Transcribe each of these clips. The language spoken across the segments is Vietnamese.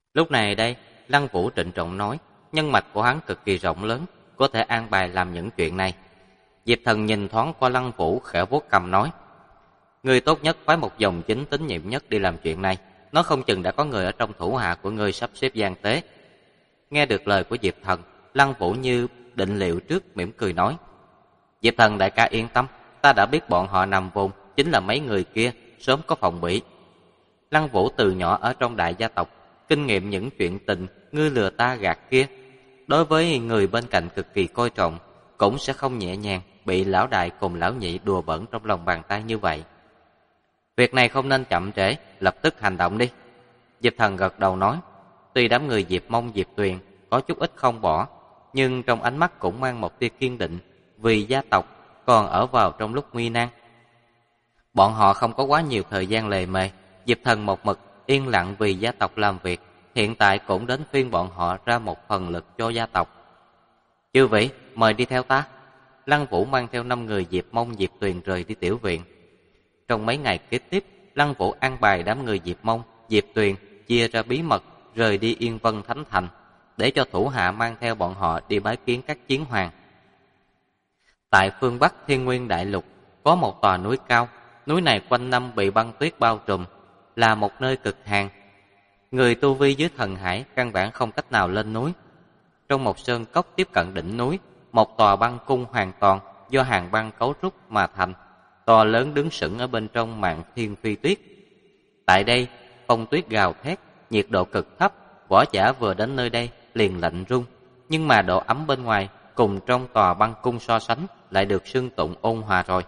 Lúc này đây, Lăng Vũ trịnh trọng nói, nhân mạch của hắn cực kỳ rộng lớn, có thể an bài làm những chuyện này. Diệp Thần nhìn thoáng qua Lăng Vũ khẽ vuốt cằm nói, ngươi tốt nhất phái một dòng chính tín nhiệm nhất đi làm chuyện này, nó không chừng đã có người ở trong thủ hạ của ngươi sắp xếp gian tế. Nghe được lời của Diệp Thần, Lăng Vũ như định liệu trước mỉm cười nói, Diệp Thần đại ca yên tâm, ta đã biết bọn họ nằm vùng chính là mấy người kia, sớm có phòng bị. Lăng Vũ từ nhỏ ở trong đại gia tộc, kinh nghiệm những chuyện tình ngươi lừa ta gạt kia, đối với người bên cạnh cực kỳ coi trọng, cũng sẽ không nhẹ nhàng bị lão đại cùng lão nhị đùa bỡn trong lòng bàn tay như vậy. Việc này không nên chậm trễ, lập tức hành động đi. Diệp Thần gật đầu nói, tuy đám người Diệp Mông Diệp Tuyền có chút ít không bỏ, nhưng trong ánh mắt cũng mang một tia kiên định, vì gia tộc còn ở vào trong lúc nguy nan. Bọn họ không có quá nhiều thời gian lề mề, Diệp Thần một mực yên lặng vì gia tộc làm việc, hiện tại cũng đến phiên bọn họ ra một phần lực cho gia tộc. Chư vị, mời đi theo ta. Lăng Vũ mang theo 5 người Diệp Mông Diệp Tuyền rời đi tiểu viện. Trong mấy ngày kế tiếp, Lăng Vũ an bài đám người Diệp Mông, Diệp Tuyền chia ra bí mật rời đi Yên Vân Thánh Thành, để cho thủ hạ mang theo bọn họ đi bái kiến các chiến hoàng. Tại phương Bắc Thiên Nguyên Đại Lục có một tòa núi cao, núi này quanh năm bị băng tuyết bao trùm, là một nơi cực hàn. Người tu vi dưới thần hải căn bản không cách nào lên núi. Trong một sơn cốc tiếp cận đỉnh núi, một tòa băng cung hoàn toàn do hàng băng cấu trúc mà thành, to lớn đứng sững ở bên trong màn thiên phi tuyết. Tại đây, phong tuyết gào thét, nhiệt độ cực thấp, võ giả vừa đến nơi đây liền lạnh run, nhưng mà độ ấm bên ngoài cùng trong tòa băng cung so sánh lại được xưng tụng ôn hòa rồi.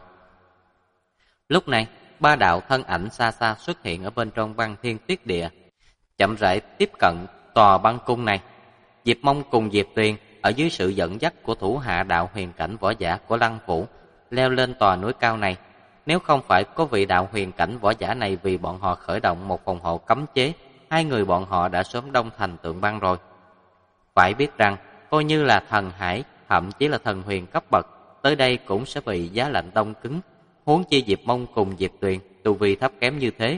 Lúc này, 3 đạo thân ảnh xa xa xuất hiện ở bên trong băng thiên tuyết địa, chậm rãi tiếp cận tòa băng cung này. Diệp Mông cùng Diệp Tuyền ở dưới sự dẫn dắt của thủ hạ đạo huyền cảnh võ giả của Lăng Vũ leo lên tòa núi cao này. Nếu không phải có vị đạo huyền cảnh võ giả này vì bọn họ khởi động một phòng hộ cấm chế, 2 người bọn họ đã sớm đông thành tượng băng rồi. Phải biết rằng, coi như là thần hải, thậm chí là thần huyền cấp bậc, tới đây cũng sẽ bị giá lạnh đông cứng, huống chi Diệp Mông cùng Diệp Tuyền tu vi thấp kém như thế.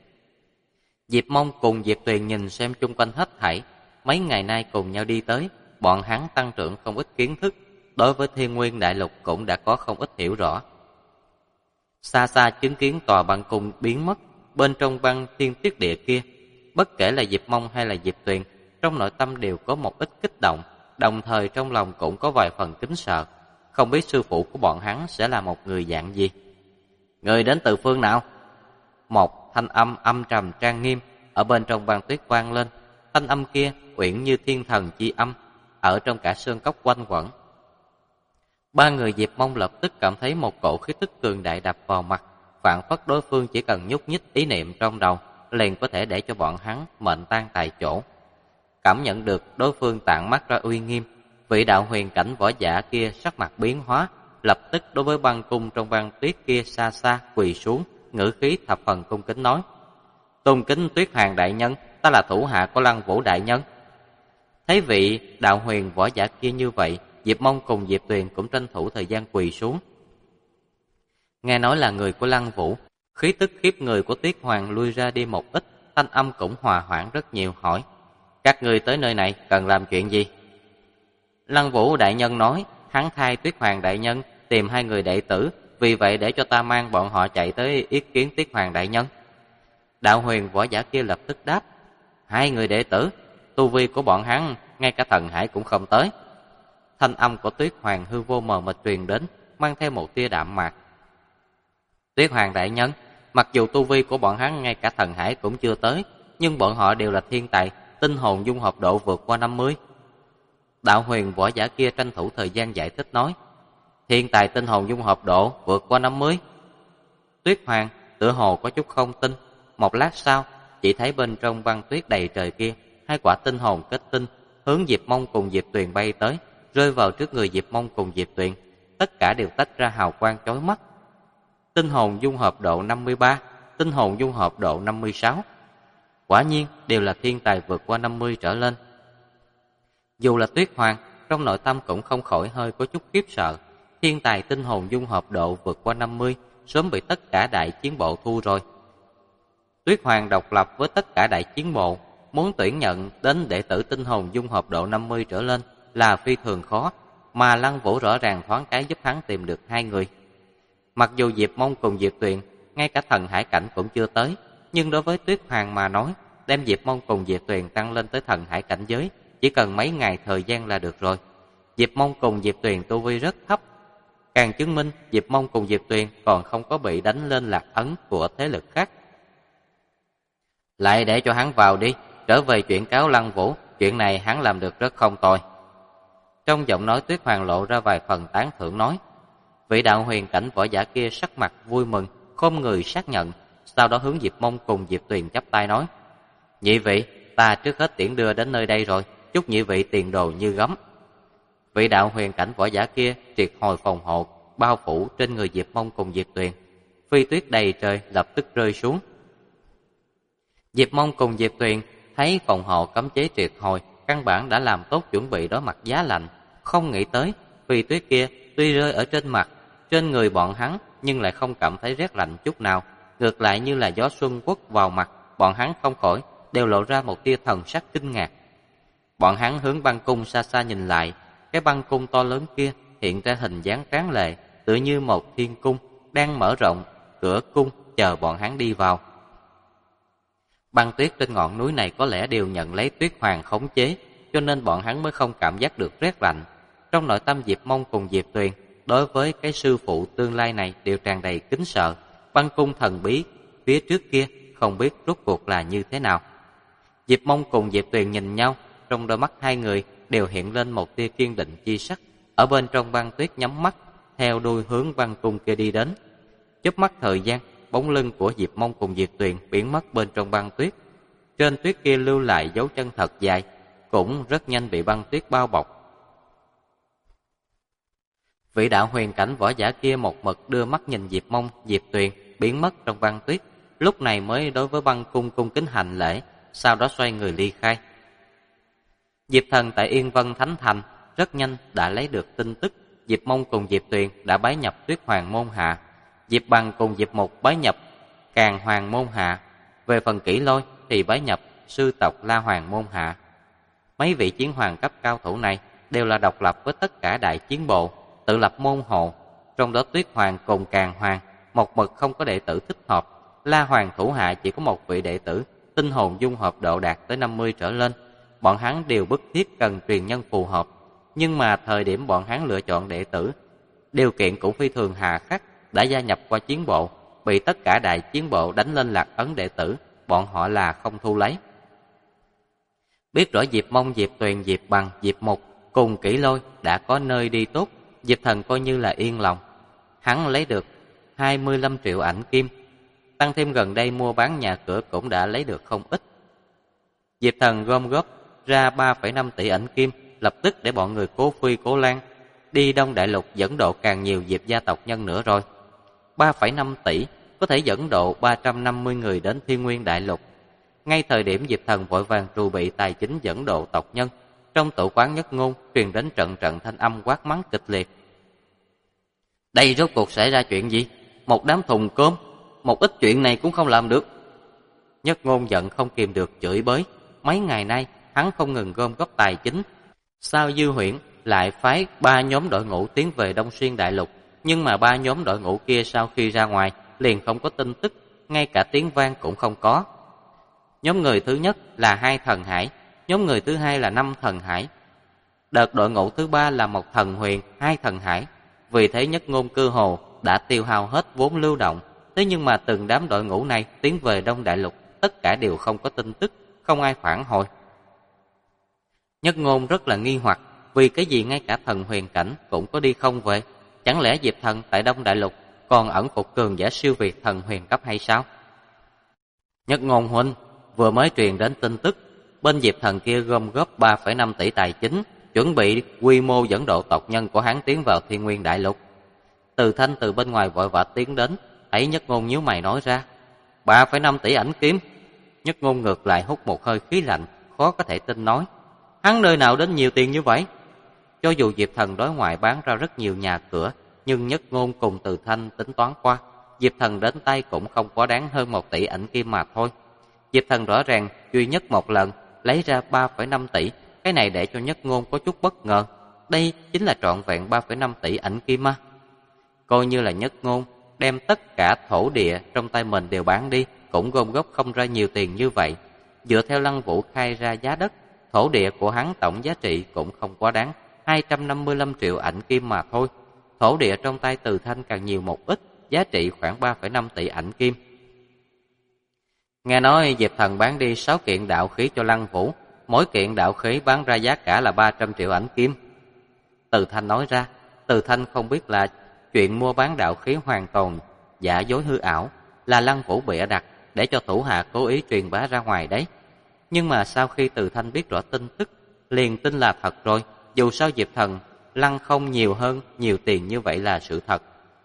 Diệp Mông cùng Diệp Tuyền nhìn xem chung quanh hết thảy, mấy ngày nay cùng nhau đi tới, bọn hắn tăng trưởng không ít kiến thức, đối với Thiên Nguyên Đại Lục cũng đã có không ít hiểu rõ. Xa xa chứng kiến tòa băng cung biến mất bên trong băng thiên tuyết địa kia, bất kể là Diệp Mông hay là Diệp Tuyền, trong nội tâm đều có một ít kích động, đồng thời trong lòng cũng có vài phần kính sợ, không biết sư phụ của bọn hắn sẽ là một người dạng gì. Người đến từ phương nào? Một thanh âm âm trầm trang nghiêm ở bên trong băng tuyết vang lên. Thanh âm kia uyển như thiên thần chi âm, ở trong cả sơn cốc quanh quẩn. 3 người Diệp Mông lập tức cảm thấy một cổ khí tức cường đại đập vào mặt, phảng phất đối phương chỉ cần nhúc nhích ý niệm trong đầu, liền có thể để cho bọn hắn mệnh tan tại chỗ. Cảm nhận được đối phương tản mắt ra uy nghiêm, vị đạo huyền cảnh võ giả kia sắc mặt biến hóa, lập tức đối với băng cung trong băng tuyết kia xa xa quỳ xuống, ngữ khí thập phần cung kính nói: "Tôn kính Tuyết Hoàng đại nhân, ta là thủ hạ của Lăng Vũ đại nhân." Thấy vị đạo huyền võ giả kia như vậy, Diệp Mông cùng Diệp Tuyền cũng tranh thủ thời gian quỳ xuống. Nghe nói là người của Lăng Vũ, khí tức khiếp người của Tuyết Hoàng lui ra đi một ít, thanh âm cũng hòa hoãn rất nhiều, hỏi: "Các người tới nơi này cần làm chuyện gì?" Lăng Vũ đại nhân nói, hắn thay Tuyết Hoàng đại nhân tìm 2 người đệ tử, vì vậy để cho ta mang bọn họ chạy tới yết kiến Tuyết Hoàng đại nhân. Đạo huyền võ giả kia lập tức đáp: 2 người đệ tử, tu vi của bọn hắn ngay cả thần hải cũng không tới. Thanh âm của Tuyết Hoàng hư vô mờ mịt truyền đến, mang theo một tia đạm mạc. Tuyết Hoàng đại nhân, mặc dù tu vi của bọn hắn ngay cả thần hải cũng chưa tới, nhưng bọn họ đều là thiên tài, tinh hồn dung hợp độ vượt qua 50. Đạo huyền võ giả kia tranh thủ thời gian giải thích nói: "Thiên tài tinh hồn dung hợp độ vượt qua 50. Tuyết Hoàng tựa hồ có chút không tin. Một lát sau, chỉ thấy bên trong băng tuyết đầy trời kia, 2 quả tinh hồn kết tinh hướng Diệp Mông cùng Diệp Tuyền bay tới, rơi vào trước người Diệp Mông cùng Diệp Tuyền, tất cả đều tách ra hào quang chói mắt. Tinh hồn dung hợp độ 53, tinh hồn dung hợp độ 56. Quả nhiên đều là thiên tài vượt qua 50 trở lên. Dù là Tuyết Hoàng, trong nội tâm cũng không khỏi hơi có chút khiếp sợ. Thiên tài tinh hồn dung hợp độ vượt qua 50 sớm bị tất cả đại chiến bộ thu rồi. Tuyết Hoàng độc lập với tất cả đại chiến bộ, muốn tuyển nhận đến đệ tử tinh hồn dung hợp độ 50 trở lên là phi thường khó, mà Lăng Vũ rõ ràng thoáng cái giúp hắn tìm được 2 người. Mặc dù Diệp Mông cùng Diệp Tuyền ngay cả thần hải cảnh cũng chưa tới, nhưng đối với Tuyết Hoàng mà nói, đem Diệp Mông cùng Diệp Tuyền tăng lên tới thần hải cảnh giới chỉ cần mấy ngày thời gian là được rồi. Diệp Mông cùng Diệp Tuyền tu vi rất thấp, càng chứng minh Diệp Mông cùng Diệp Tuyền còn không có bị đánh lên lạc ấn của thế lực khác. Lại để cho hắn vào đi, trở về chuyện cáo Lăng Vũ, chuyện này hắn làm được rất không tồi. Trong giọng nói Tuyết Hoàng lộ ra vài phần tán thưởng nói. Vị đạo huyền cảnh võ giả kia sắc mặt vui mừng, khom người xác nhận, sau đó hướng Diệp Mông cùng Diệp Tuyền chắp tay nói: Nhị vị, ta trước hết tiễn đưa đến nơi đây rồi, chúc nhị vị tiền đồ như gấm. Vị đạo huyền cảnh võ giả kia triệt hồi phòng hộ, bao phủ trên người Diệp Mông cùng Diệp Tuyền. Phi tuyết đầy trời lập tức rơi xuống. Diệp Mông cùng Diệp Tuyền thấy phòng hộ cấm chế triệt hồi, căn bản đã làm tốt chuẩn bị đối mặt giá lạnh, không nghĩ tới phi tuyết kia tuy rơi ở trên mặt, trên người bọn hắn nhưng lại không cảm thấy rét lạnh chút nào, ngược lại như là gió xuân quất vào mặt, bọn hắn không khỏi đều lộ ra một tia thần sắc kinh ngạc. Bọn hắn hướng băng cung xa xa nhìn lại, cái băng cung to lớn kia hiện ra hình dáng tráng lệ, tựa như một thiên cung đang mở rộng cửa cung chờ bọn hắn đi vào. Băng tuyết trên ngọn núi này có lẽ đều nhận lấy Tuyết Hoàng khống chế, cho nên bọn hắn mới không cảm giác được rét lạnh. Trong nội tâm Diệp Mông cùng Diệp Tuyền đối với cái sư phụ tương lai này đều tràn đầy kính sợ. Băng cung thần bí phía trước kia không biết rốt cuộc là như thế nào. Diệp Mông cùng Diệp Tuyền nhìn nhau, trong đôi mắt hai người đều hiện lên một tia kiên định chi sắc. Ở bên trong băng tuyết nhắm mắt, theo đuôi hướng băng cung kia đi đến. Chớp mắt thời gian, bóng lưng của Diệp Mông cùng Diệp Tuyền biến mất bên trong băng tuyết. Trên tuyết kia lưu lại dấu chân thật dài, cũng rất nhanh bị băng tuyết bao bọc. Vị đạo huyền cảnh võ giả kia một mực đưa mắt nhìn Diệp Mông, Diệp Tuyền biến mất trong băng tuyết, lúc này mới đối với băng cung cung kính hành lễ, sau đó xoay người ly khai. Diệp Thần tại Yên Vân Thánh Thành rất nhanh đã lấy được tin tức, Diệp Mông cùng Diệp Tuyền đã bái nhập Tuyết Hoàng môn hạ, Diệp Bằng cùng Diệp Mục bái nhập Càn Hoàng môn hạ, về phần Kỷ Lôi thì bái nhập sư tộc La Hoàng môn hạ. Mấy vị chiến hoàng cấp cao thủ này đều là độc lập với tất cả đại chiến bộ, tự lập môn hộ, trong đó Tuyết Hoàng cùng Càn Hoàng một mực không có đệ tử thích hợp, La Hoàng thủ hạ chỉ có một vị đệ tử, tinh hồn dung hợp độ đạt tới 50 trở lên. Bọn hắn đều bức thiết cần truyền nhân phù hợp, nhưng mà thời điểm bọn hắn lựa chọn đệ tử, điều kiện cũng phi thường hà khắc, đã gia nhập qua chiến bộ, bị tất cả đại chiến bộ đánh lên lạc ấn đệ tử, bọn họ là không thu lấy. Biết rõ Diệp Mông, Diệp Tuyền, Diệp Bằng, Diệp Mục cùng Kỷ Lôi đã có nơi đi tốt, Diệp Thần coi như là yên lòng. Hắn lấy được 25 triệu ảnh kim, tăng thêm gần đây mua bán nhà cửa cũng đã lấy được không ít. Diệp Thần gom góp ra 3,5 tỷ ảnh kim, lập tức để bọn người Cố Phi, Cố Lan đi Đông Đại Lục dẫn độ càng nhiều Diệp gia tộc nhân nữa rồi. 3,5 tỷ có thể dẫn độ 350 người đến Thiên Nguyên Đại Lục. Ngay thời điểm Diệp Thần vội vàng trù bị tài chính dẫn độ tộc nhân, trong tử quán Nhất Ngôn truyền đến trận trận thanh âm quát mắng kịch liệt. Đây rốt cuộc xảy ra chuyện gì? Một đám thùng cơm, một ít chuyện này cũng không làm được. Nhất Ngôn giận không kìm được chửi bới. Mấy ngày nay hắn không ngừng gom góp tài chính. Sao Dư Huyễn lại phái 3 nhóm đội ngũ tiến về Đông Xuyên Đại Lục, nhưng mà 3 nhóm đội ngũ kia sau khi ra ngoài liền không có tin tức, ngay cả tiếng vang cũng không có. Nhóm người thứ nhất là 2 thần hải, nhóm người thứ hai là 5 thần hải. Đợt đội ngũ thứ 3 là 1 thần huyền, 2 thần hải. Vì thế Nhất Ngôn cơ hồ đã tiêu hao hết vốn lưu động. Thế nhưng mà từng đám đội ngũ này tiến về Đông Đại Lục, tất cả đều không có tin tức, không ai phản hồi. Nhất Ngôn rất là nghi hoặc, vì cái gì ngay cả thần huyền cảnh cũng có đi không về? Chẳng lẽ Diệp Thần tại Đông Đại Lục còn ẩn phục cường giả siêu việt thần huyền cấp hay sao? Nhất Ngôn huynh, vừa mới truyền đến tin tức, bên Diệp Thần kia gom góp 3,5 tỷ tài chính, chuẩn bị quy mô dẫn độ tộc nhân của hắn tiến vào Thiên Nguyên Đại Lục. Từ Thanh từ bên ngoài vội vã tiến đến, thấy Nhất Ngôn nhíu mày nói ra, 3,5 tỷ ảnh kiếm. Nhất Ngôn ngược lại hút một hơi khí lạnh, khó có thể tin nói, hắn nơi nào đến nhiều tiền như vậy? Cho dù Diệp Thần đối ngoại bán ra rất nhiều nhà cửa, nhưng Nhất Ngôn cùng Từ Thanh tính toán qua, Diệp Thần đến tay cũng không quá đáng hơn 1 tỷ ảnh kim mà thôi. Diệp Thần rõ ràng duy nhất một lần lấy ra 3,5 tỷ. Cái này để cho Nhất Ngôn có chút bất ngờ. Đây chính là trọn vẹn 3,5 tỷ ảnh kim mà. Coi như là Nhất Ngôn đem tất cả thổ địa trong tay mình đều bán đi, cũng gom góp không ra nhiều tiền như vậy. Dựa theo Lăng Vũ khai ra giá đất, thổ địa của hắn tổng giá trị cũng không quá đáng, 255 triệu ảnh kim mà thôi. Thổ địa trong tay Từ Thanh càng nhiều một ít, giá trị khoảng 3,5 tỷ ảnh kim. Nghe nói Diệp Thần bán đi 6 kiện đạo khí cho Lăng Vũ, mỗi kiện đạo khí bán ra giá cả là 300 triệu ảnh kim. Từ Thanh nói ra. Từ Thanh không biết là chuyện mua bán đạo khí hoàn toàn giả dối hư ảo, là Lăng Vũ bịa đặt để cho thủ hạ cố ý truyền bá ra ngoài đấy. Nhưng mà sau khi Từ Thanh biết rõ tin tức, liền tin là thật rồi. Dù sao Diệp Thần lăng không nhiều hơn nhiều tiền như vậy là sự thật.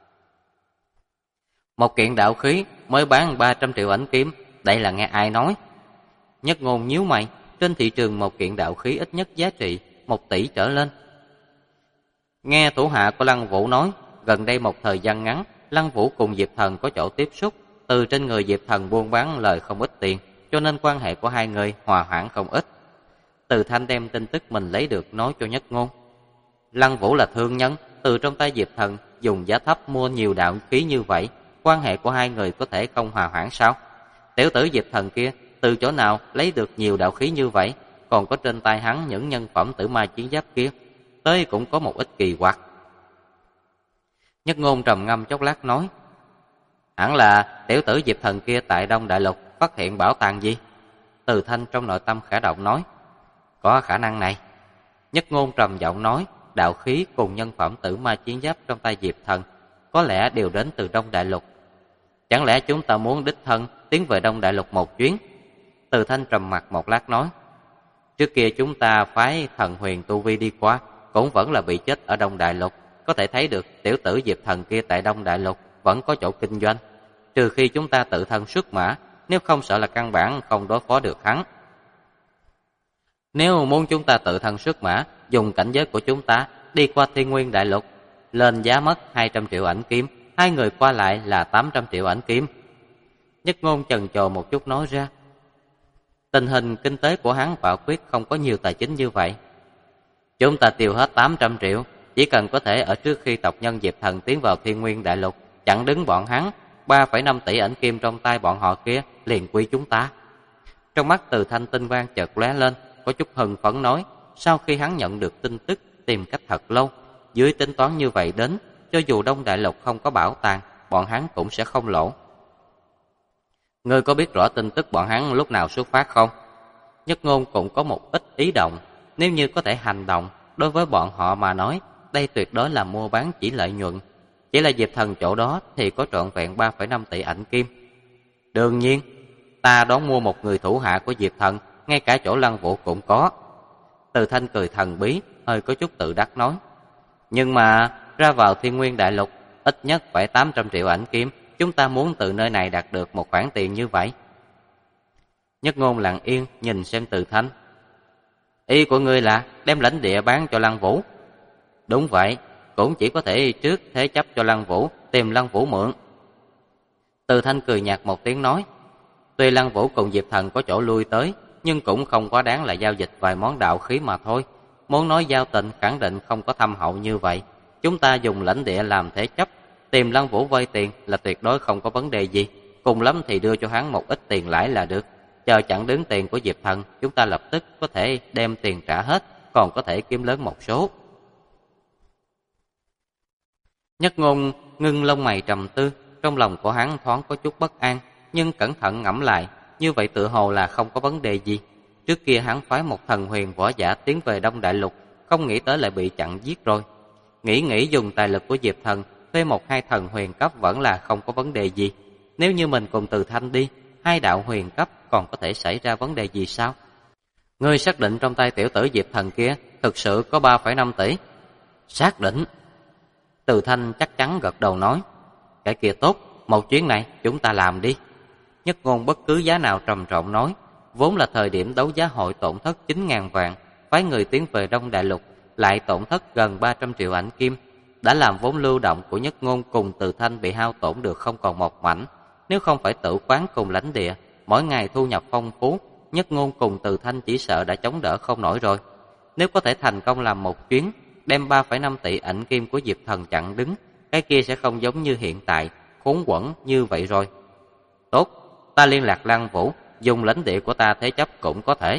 Một kiện đạo khí mới bán 300 triệu ảnh kim, đây là nghe ai nói? Nhất Ngôn nhíu mày, trên thị trường một kiện đạo khí ít nhất giá trị 1 tỷ trở lên. Nghe thủ hạ của Lăng Vũ nói, gần đây một thời gian ngắn, Lăng Vũ cùng Diệp Thần có chỗ tiếp xúc, từ trên người Diệp Thần buôn bán lời không ít tiền, cho nên quan hệ của hai người hòa hoãn không ít. Từ Thanh đem tin tức mình lấy được nói cho Nhất Ngôn. Lăng Vũ là thương nhân, từ trong tay Diệp Thần dùng giá thấp mua nhiều đạo khí như vậy, quan hệ của hai người có thể không hòa hoãn sao? Tiểu tử Diệp Thần kia từ chỗ nào lấy được nhiều đạo khí như vậy, còn có trên tay hắn những nhân phẩm tử ma chiến giáp kia, tới cũng có một ít kỳ quặc. Nhất Ngôn trầm ngâm chốc lát nói, hẳn là tiểu tử Diệp Thần kia tại Đông Đại Lục phát hiện bảo tàng gì? Từ Thanh trong nội tâm khẽ động nói, có khả năng này. Nhất Ngôn trầm giọng nói, đạo khí cùng nhân phẩm tử ma chiến giáp trong tay Diệp Thần có lẽ đều đến từ Đông Đại Lục. Chẳng lẽ chúng ta muốn đích thân tiến về Đông Đại Lục một chuyến? Từ Thanh trầm mặt một lát nói, trước kia chúng ta phái thần huyền tu vi đi qua, cũng vẫn là bị chết ở Đông Đại Lục. Có thể thấy được tiểu tử Diệp Thần kia tại Đông Đại Lục vẫn có chỗ kinh doanh, trừ khi chúng ta tự thân xuất mã, nếu không sợ là căn bản không đối phó được hắn. Nếu muốn chúng ta tự thân xuất mã, dùng cảnh giới của chúng ta đi qua Thiên Nguyên Đại Lục, lên giá mất 200 triệu ảnh kim, hai người qua lại là 800 triệu ảnh kim. Nhất Ngôn chần chờ một chút nói ra, tình hình kinh tế của hắn quả quyết không có nhiều tài chính như vậy. Chúng ta tiêu hết 800 triệu, chỉ cần có thể ở trước khi tộc nhân Diệp Thần tiến vào Thiên Nguyên Đại Lục, chặn đứng bọn hắn, 3,5 tỷ ảnh kim trong tay bọn họ kia liền quy chúng ta. Trong mắt Từ Thanh tinh quang chợt lóe lên, có chút hưng phấn nói, sau khi hắn nhận được tin tức tìm cách thật lâu, dưới tính toán như vậy đến, cho dù Đông Đại Lục không có bảo tàng, bọn hắn cũng sẽ không lỗ. Ngươi có biết rõ tin tức bọn hắn lúc nào xuất phát không? Nhất Ngôn cũng có một ít ý động, nếu như có thể hành động, đối với bọn họ mà nói, đây tuyệt đối là mua bán chỉ lợi nhuận. Chỉ là Diệp Thần chỗ đó thì có trọn vẹn 3,5 tỷ ảnh kim. Đương nhiên, ta đón mua một người thủ hạ của Diệp Thần, ngay cả chỗ Lăng Vũ cũng có. Từ Thanh cười thần bí, hơi có chút tự đắc nói. Nhưng mà ra vào Thiên Nguyên Đại Lục, ít nhất phải 800 triệu ảnh kim, chúng ta muốn từ nơi này đạt được một khoản tiền như vậy. Nhất Ngôn lặng yên nhìn xem Từ Thanh. Ý của ngươi là đem lãnh địa bán cho Lăng Vũ? Đúng vậy, cũng chỉ có thể trước thế chấp cho Lăng Vũ, tìm Lăng Vũ mượn. Từ Thanh cười nhạt một tiếng nói, tuy Lăng Vũ cùng Diệp Thần có chỗ lui tới, nhưng cũng không quá đáng là giao dịch vài món đạo khí mà thôi. Muốn nói giao tình khẳng định không có thâm hậu như vậy. Chúng ta dùng lãnh địa làm thế chấp, tìm Lăng Vũ vay tiền là tuyệt đối không có vấn đề gì. Cùng lắm thì đưa cho hắn một ít tiền lãi là được. Chờ chặn đứng tiền của Diệp Thần, chúng ta lập tức có thể đem tiền trả hết, còn có thể kiếm lớn một số. Nhất Ngôn ngưng lông mày trầm tư, trong lòng của hắn thoáng có chút bất an, nhưng cẩn thận ngẫm lại, như vậy tự hồ là không có vấn đề gì. Trước kia hắn phái một thần huyền võ giả tiến về Đông Đại Lục, không nghĩ tới lại bị chặn giết rồi. Nghĩ dùng tài lực của Diệp Thần thuê 1-2 thần huyền cấp vẫn là không có vấn đề gì. Nếu như mình cùng Từ Thanh đi, 2 đạo huyền cấp còn có thể xảy ra vấn đề gì sao? Ngươi xác định trong tay tiểu tử Diệp Thần kia thực sự có 3,5 tỷ? Xác định. Từ Thanh chắc chắn gật đầu nói, cái kia tốt, một chuyến này chúng ta làm đi. Nhất Ngôn bất cứ giá nào trầm trọng nói, vốn là thời điểm đấu giá hội tổn thất 9.000 vạn, phái người tiến về Đông Đại Lục lại tổn thất gần 300 triệu ảnh kim, đã làm vốn lưu động của Nhất Ngôn cùng Từ Thanh bị hao tổn được không còn một mảnh. Nếu không phải tự quán cùng lãnh địa, mỗi ngày thu nhập phong phú, Nhất Ngôn cùng Từ Thanh chỉ sợ đã chống đỡ không nổi rồi. Nếu có thể thành công làm một chuyến, đem 3,5 tỷ ảnh kim của Diệp Thần chặn đứng, cái kia sẽ không giống như hiện tại, khốn quẫn như vậy rồi. Tốt, ta liên lạc Lăng Vũ, dùng lãnh địa của ta thế chấp cũng có thể.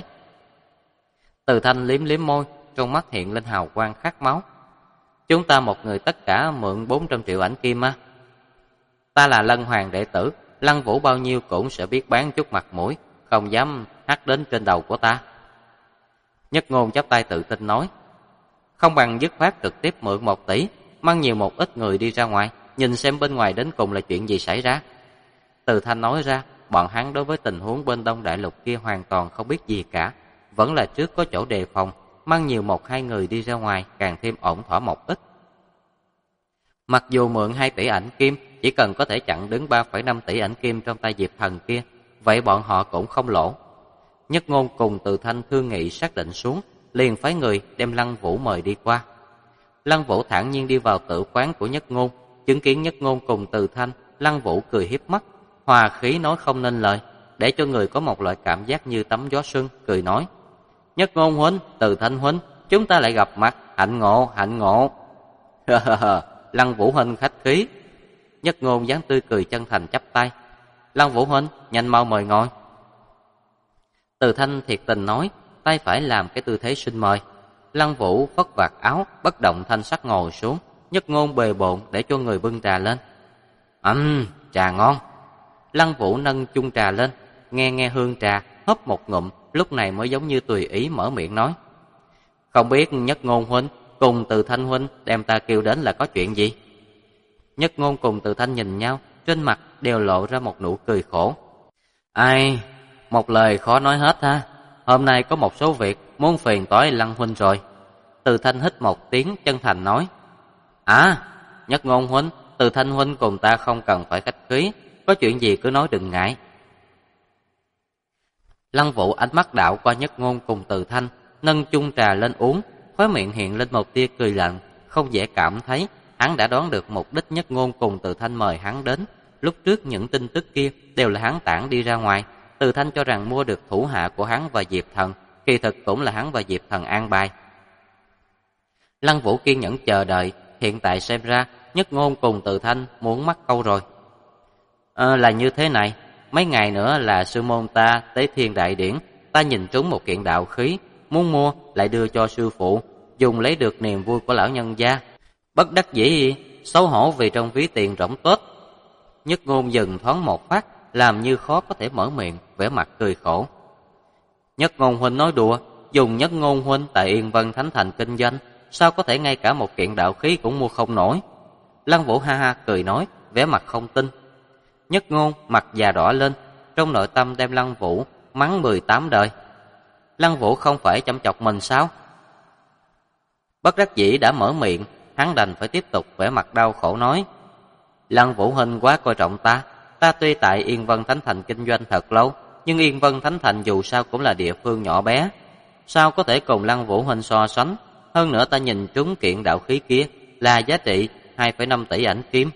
Từ Thanh liếm liếm môi, trong mắt hiện lên hào quang khát máu. Chúng ta một người tất cả mượn 400 triệu ảnh kim á. Ta là Lân Hoàng đệ tử, Lăng Vũ bao nhiêu cũng sẽ biết bán chút mặt mũi, không dám hắt đến trên đầu của ta. Nhất Ngôn chắp tay tự tin nói, không bằng dứt khoát trực tiếp mượn 1 tỷ, mang nhiều một ít người đi ra ngoài, nhìn xem bên ngoài đến cùng là chuyện gì xảy ra. Từ Thanh nói ra, bọn hắn đối với tình huống bên Đông Đại Lục kia hoàn toàn không biết gì cả, vẫn là trước có chỗ đề phòng, mang nhiều 1-2 người đi ra ngoài càng thêm ổn thỏa một ít. Mặc dù mượn 2 tỷ ảnh kim, chỉ cần có thể chặn đứng 3,5 tỷ ảnh kim trong tay Diệp Thần kia, vậy bọn họ cũng không lỗ. Nhất Ngôn cùng Từ Thanh thương nghị xác định xuống, liền phái người đem Lăng Vũ mời đi qua. Lăng Vũ thản nhiên đi vào tử quán của Nhất Ngôn, chứng kiến Nhất Ngôn cùng Từ Thanh, Lăng Vũ cười hiếp mắt, hòa khí nói không nên lời, để cho người có một loại cảm giác như tắm gió xuân, cười nói: Nhất Ngôn huynh, Từ Thanh huynh, chúng ta lại gặp mặt, hạnh ngộ, hạnh ngộ. Lăng Vũ huynh khách khí. Nhất Ngôn dáng tươi cười chân thành chắp tay. Lăng Vũ huynh, nhanh mau mời ngồi. Từ Thanh thiệt tình nói, tay phải làm cái tư thế xin mời. Lăng Vũ phất vạt áo, bất động thanh sắc ngồi xuống. Nhất Ngôn bề bộn để cho người bưng trà lên. Trà ngon. Lăng Vũ nâng chung trà lên, nghe hương trà, hớp một ngụm, lúc này mới giống như tùy ý mở miệng nói: Không biết Nhất Ngôn huynh cùng Từ Thanh huynh đem ta kêu đến là có chuyện gì? Nhất Ngôn cùng Từ Thanh nhìn nhau, trên mặt đều lộ ra một nụ cười khổ. Ai, một lời khó nói hết ha. Hôm nay có một số việc muốn phiền toái Lăng huynh rồi. Từ Thanh hít một tiếng chân thành nói: Nhất Ngôn huynh, Từ Thanh huynh cùng ta không cần phải khách khí, có chuyện gì cứ nói đừng ngại. Lăng Vũ ánh mắt đảo qua Nhất Ngôn cùng Từ Thanh, nâng chung trà lên uống, khóe miệng hiện lên một tia cười lạnh, không dễ cảm thấy hắn đã đoán được mục đích Nhất Ngôn cùng Từ Thanh mời hắn đến. Lúc trước những tin tức kia đều là hắn tản đi ra ngoài, Từ Thanh cho rằng mua được thủ hạ của hắn và Diệp Thần, kỳ thực cũng là hắn và Diệp Thần an bài. Lăng Vũ kiên nhẫn chờ đợi, hiện tại xem ra Nhất Ngôn cùng Từ Thanh muốn mắc câu rồi. Là như thế này, mấy ngày nữa là sư môn ta Tế Thiên Đại Điển, ta nhìn trúng một kiện đạo khí, muốn mua lại đưa cho sư phụ, dùng lấy được niềm vui của lão nhân gia. Bất đắc dĩ, xấu hổ vì trong ví tiền rỗng tuếch. Nhất Ngôn dừng thoáng một phát, làm như khó có thể mở miệng, vẻ mặt cười khổ. Nhất Ngôn huynh nói đùa, dùng Nhất Ngôn huynh tại Yên Vân Thánh Thành kinh doanh, sao có thể ngay cả một kiện đạo khí cũng mua không nổi? Lăng Vũ ha ha cười nói, vẻ mặt không tin. Nhất Ngôn mặt già đỏ lên, trong nội tâm đem Lăng Vũ mắng 18 đời. Lăng Vũ không phải chăm chọc mình sao? Bất đắc dĩ đã mở miệng, hắn đành phải tiếp tục vẻ mặt đau khổ nói: Lăng Vũ huynh quá coi trọng ta, ta tuy tại Yên Vân Thánh Thành kinh doanh thật lâu, nhưng Yên Vân Thánh Thành dù sao cũng là địa phương nhỏ bé, sao có thể cùng Lăng Vũ huynh so sánh? Hơn nữa ta nhìn trúng kiện đạo khí kia là giá trị 2,5 tỷ ảnh kim.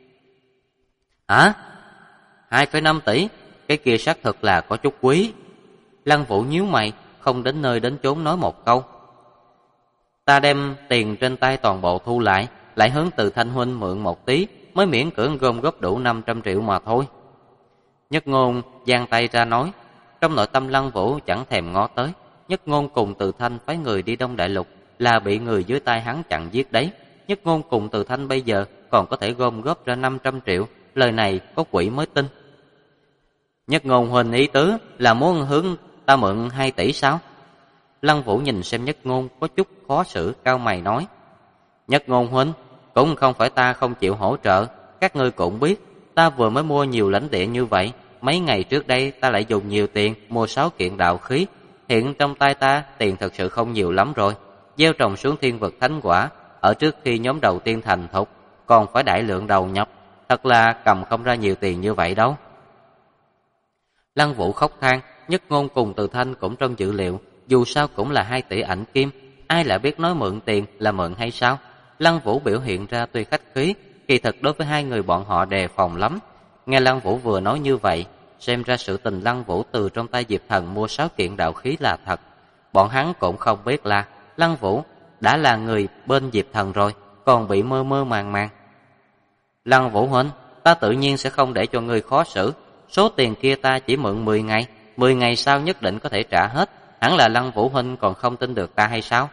2,5 tỷ? Cái kia xác thực là có chút quý. Lăng Vũ nhíu mày, không đến nơi đến chốn nói một câu. Ta đem tiền trên tay toàn bộ thu lại, lại hướng Từ Thanh huynh mượn 1 tí, mới miễn cưỡng gom góp đủ 500 triệu mà thôi. Nhất Ngôn giang tay ra nói, trong nội tâm Lăng Vũ chẳng thèm ngó tới. Nhất Ngôn cùng Từ Thanh phái người đi Đông Đại Lục là bị người dưới tay hắn chặn giết đấy. Nhất Ngôn cùng Từ Thanh bây giờ còn có thể gom góp ra 500 triệu, lời này có quỷ mới tin. Nhất Ngôn huynh ý tứ là muốn hướng ta mượn 2 tỷ sao? Lăng Vũ nhìn xem Nhất Ngôn có chút khó xử, cau mày nói: Nhất Ngôn huynh, cũng không phải ta không chịu hỗ trợ, các ngươi cũng biết, ta vừa mới mua nhiều lãnh địa như vậy, mấy ngày trước đây ta lại dùng nhiều tiền mua 6 kiện đạo khí, hiện trong tay ta tiền thật sự không nhiều lắm rồi, gieo trồng xuống thiên vực thánh quả, ở trước khi nhóm đầu tiên thành thục, còn phải đại lượng đầu nhập, thật là cầm không ra nhiều tiền như vậy đâu. Lăng Vũ khóc than, Nhất Ngôn cùng Từ Thanh cũng trong dự liệu, dù sao cũng là 2 tỷ ảnh kim, ai lại biết nói mượn tiền là mượn hay sao? Lăng Vũ biểu hiện ra tuy khách khí, kỳ thực đối với hai người bọn họ đề phòng lắm. Nghe Lăng Vũ vừa nói như vậy, xem ra sự tình Lăng Vũ từ trong tay Diệp Thần mua 6 kiện đạo khí là thật. Bọn hắn cũng không biết là Lăng Vũ đã là người bên Diệp Thần rồi, còn bị mơ mơ màng màng. Lăng Vũ huynh, ta tự nhiên sẽ không để cho ngươi khó xử. Số tiền kia ta chỉ mượn 10 ngày, 10 ngày sau nhất định có thể trả hết. Hẳn là Lăng Vũ huynh còn không tin được ta hay sao?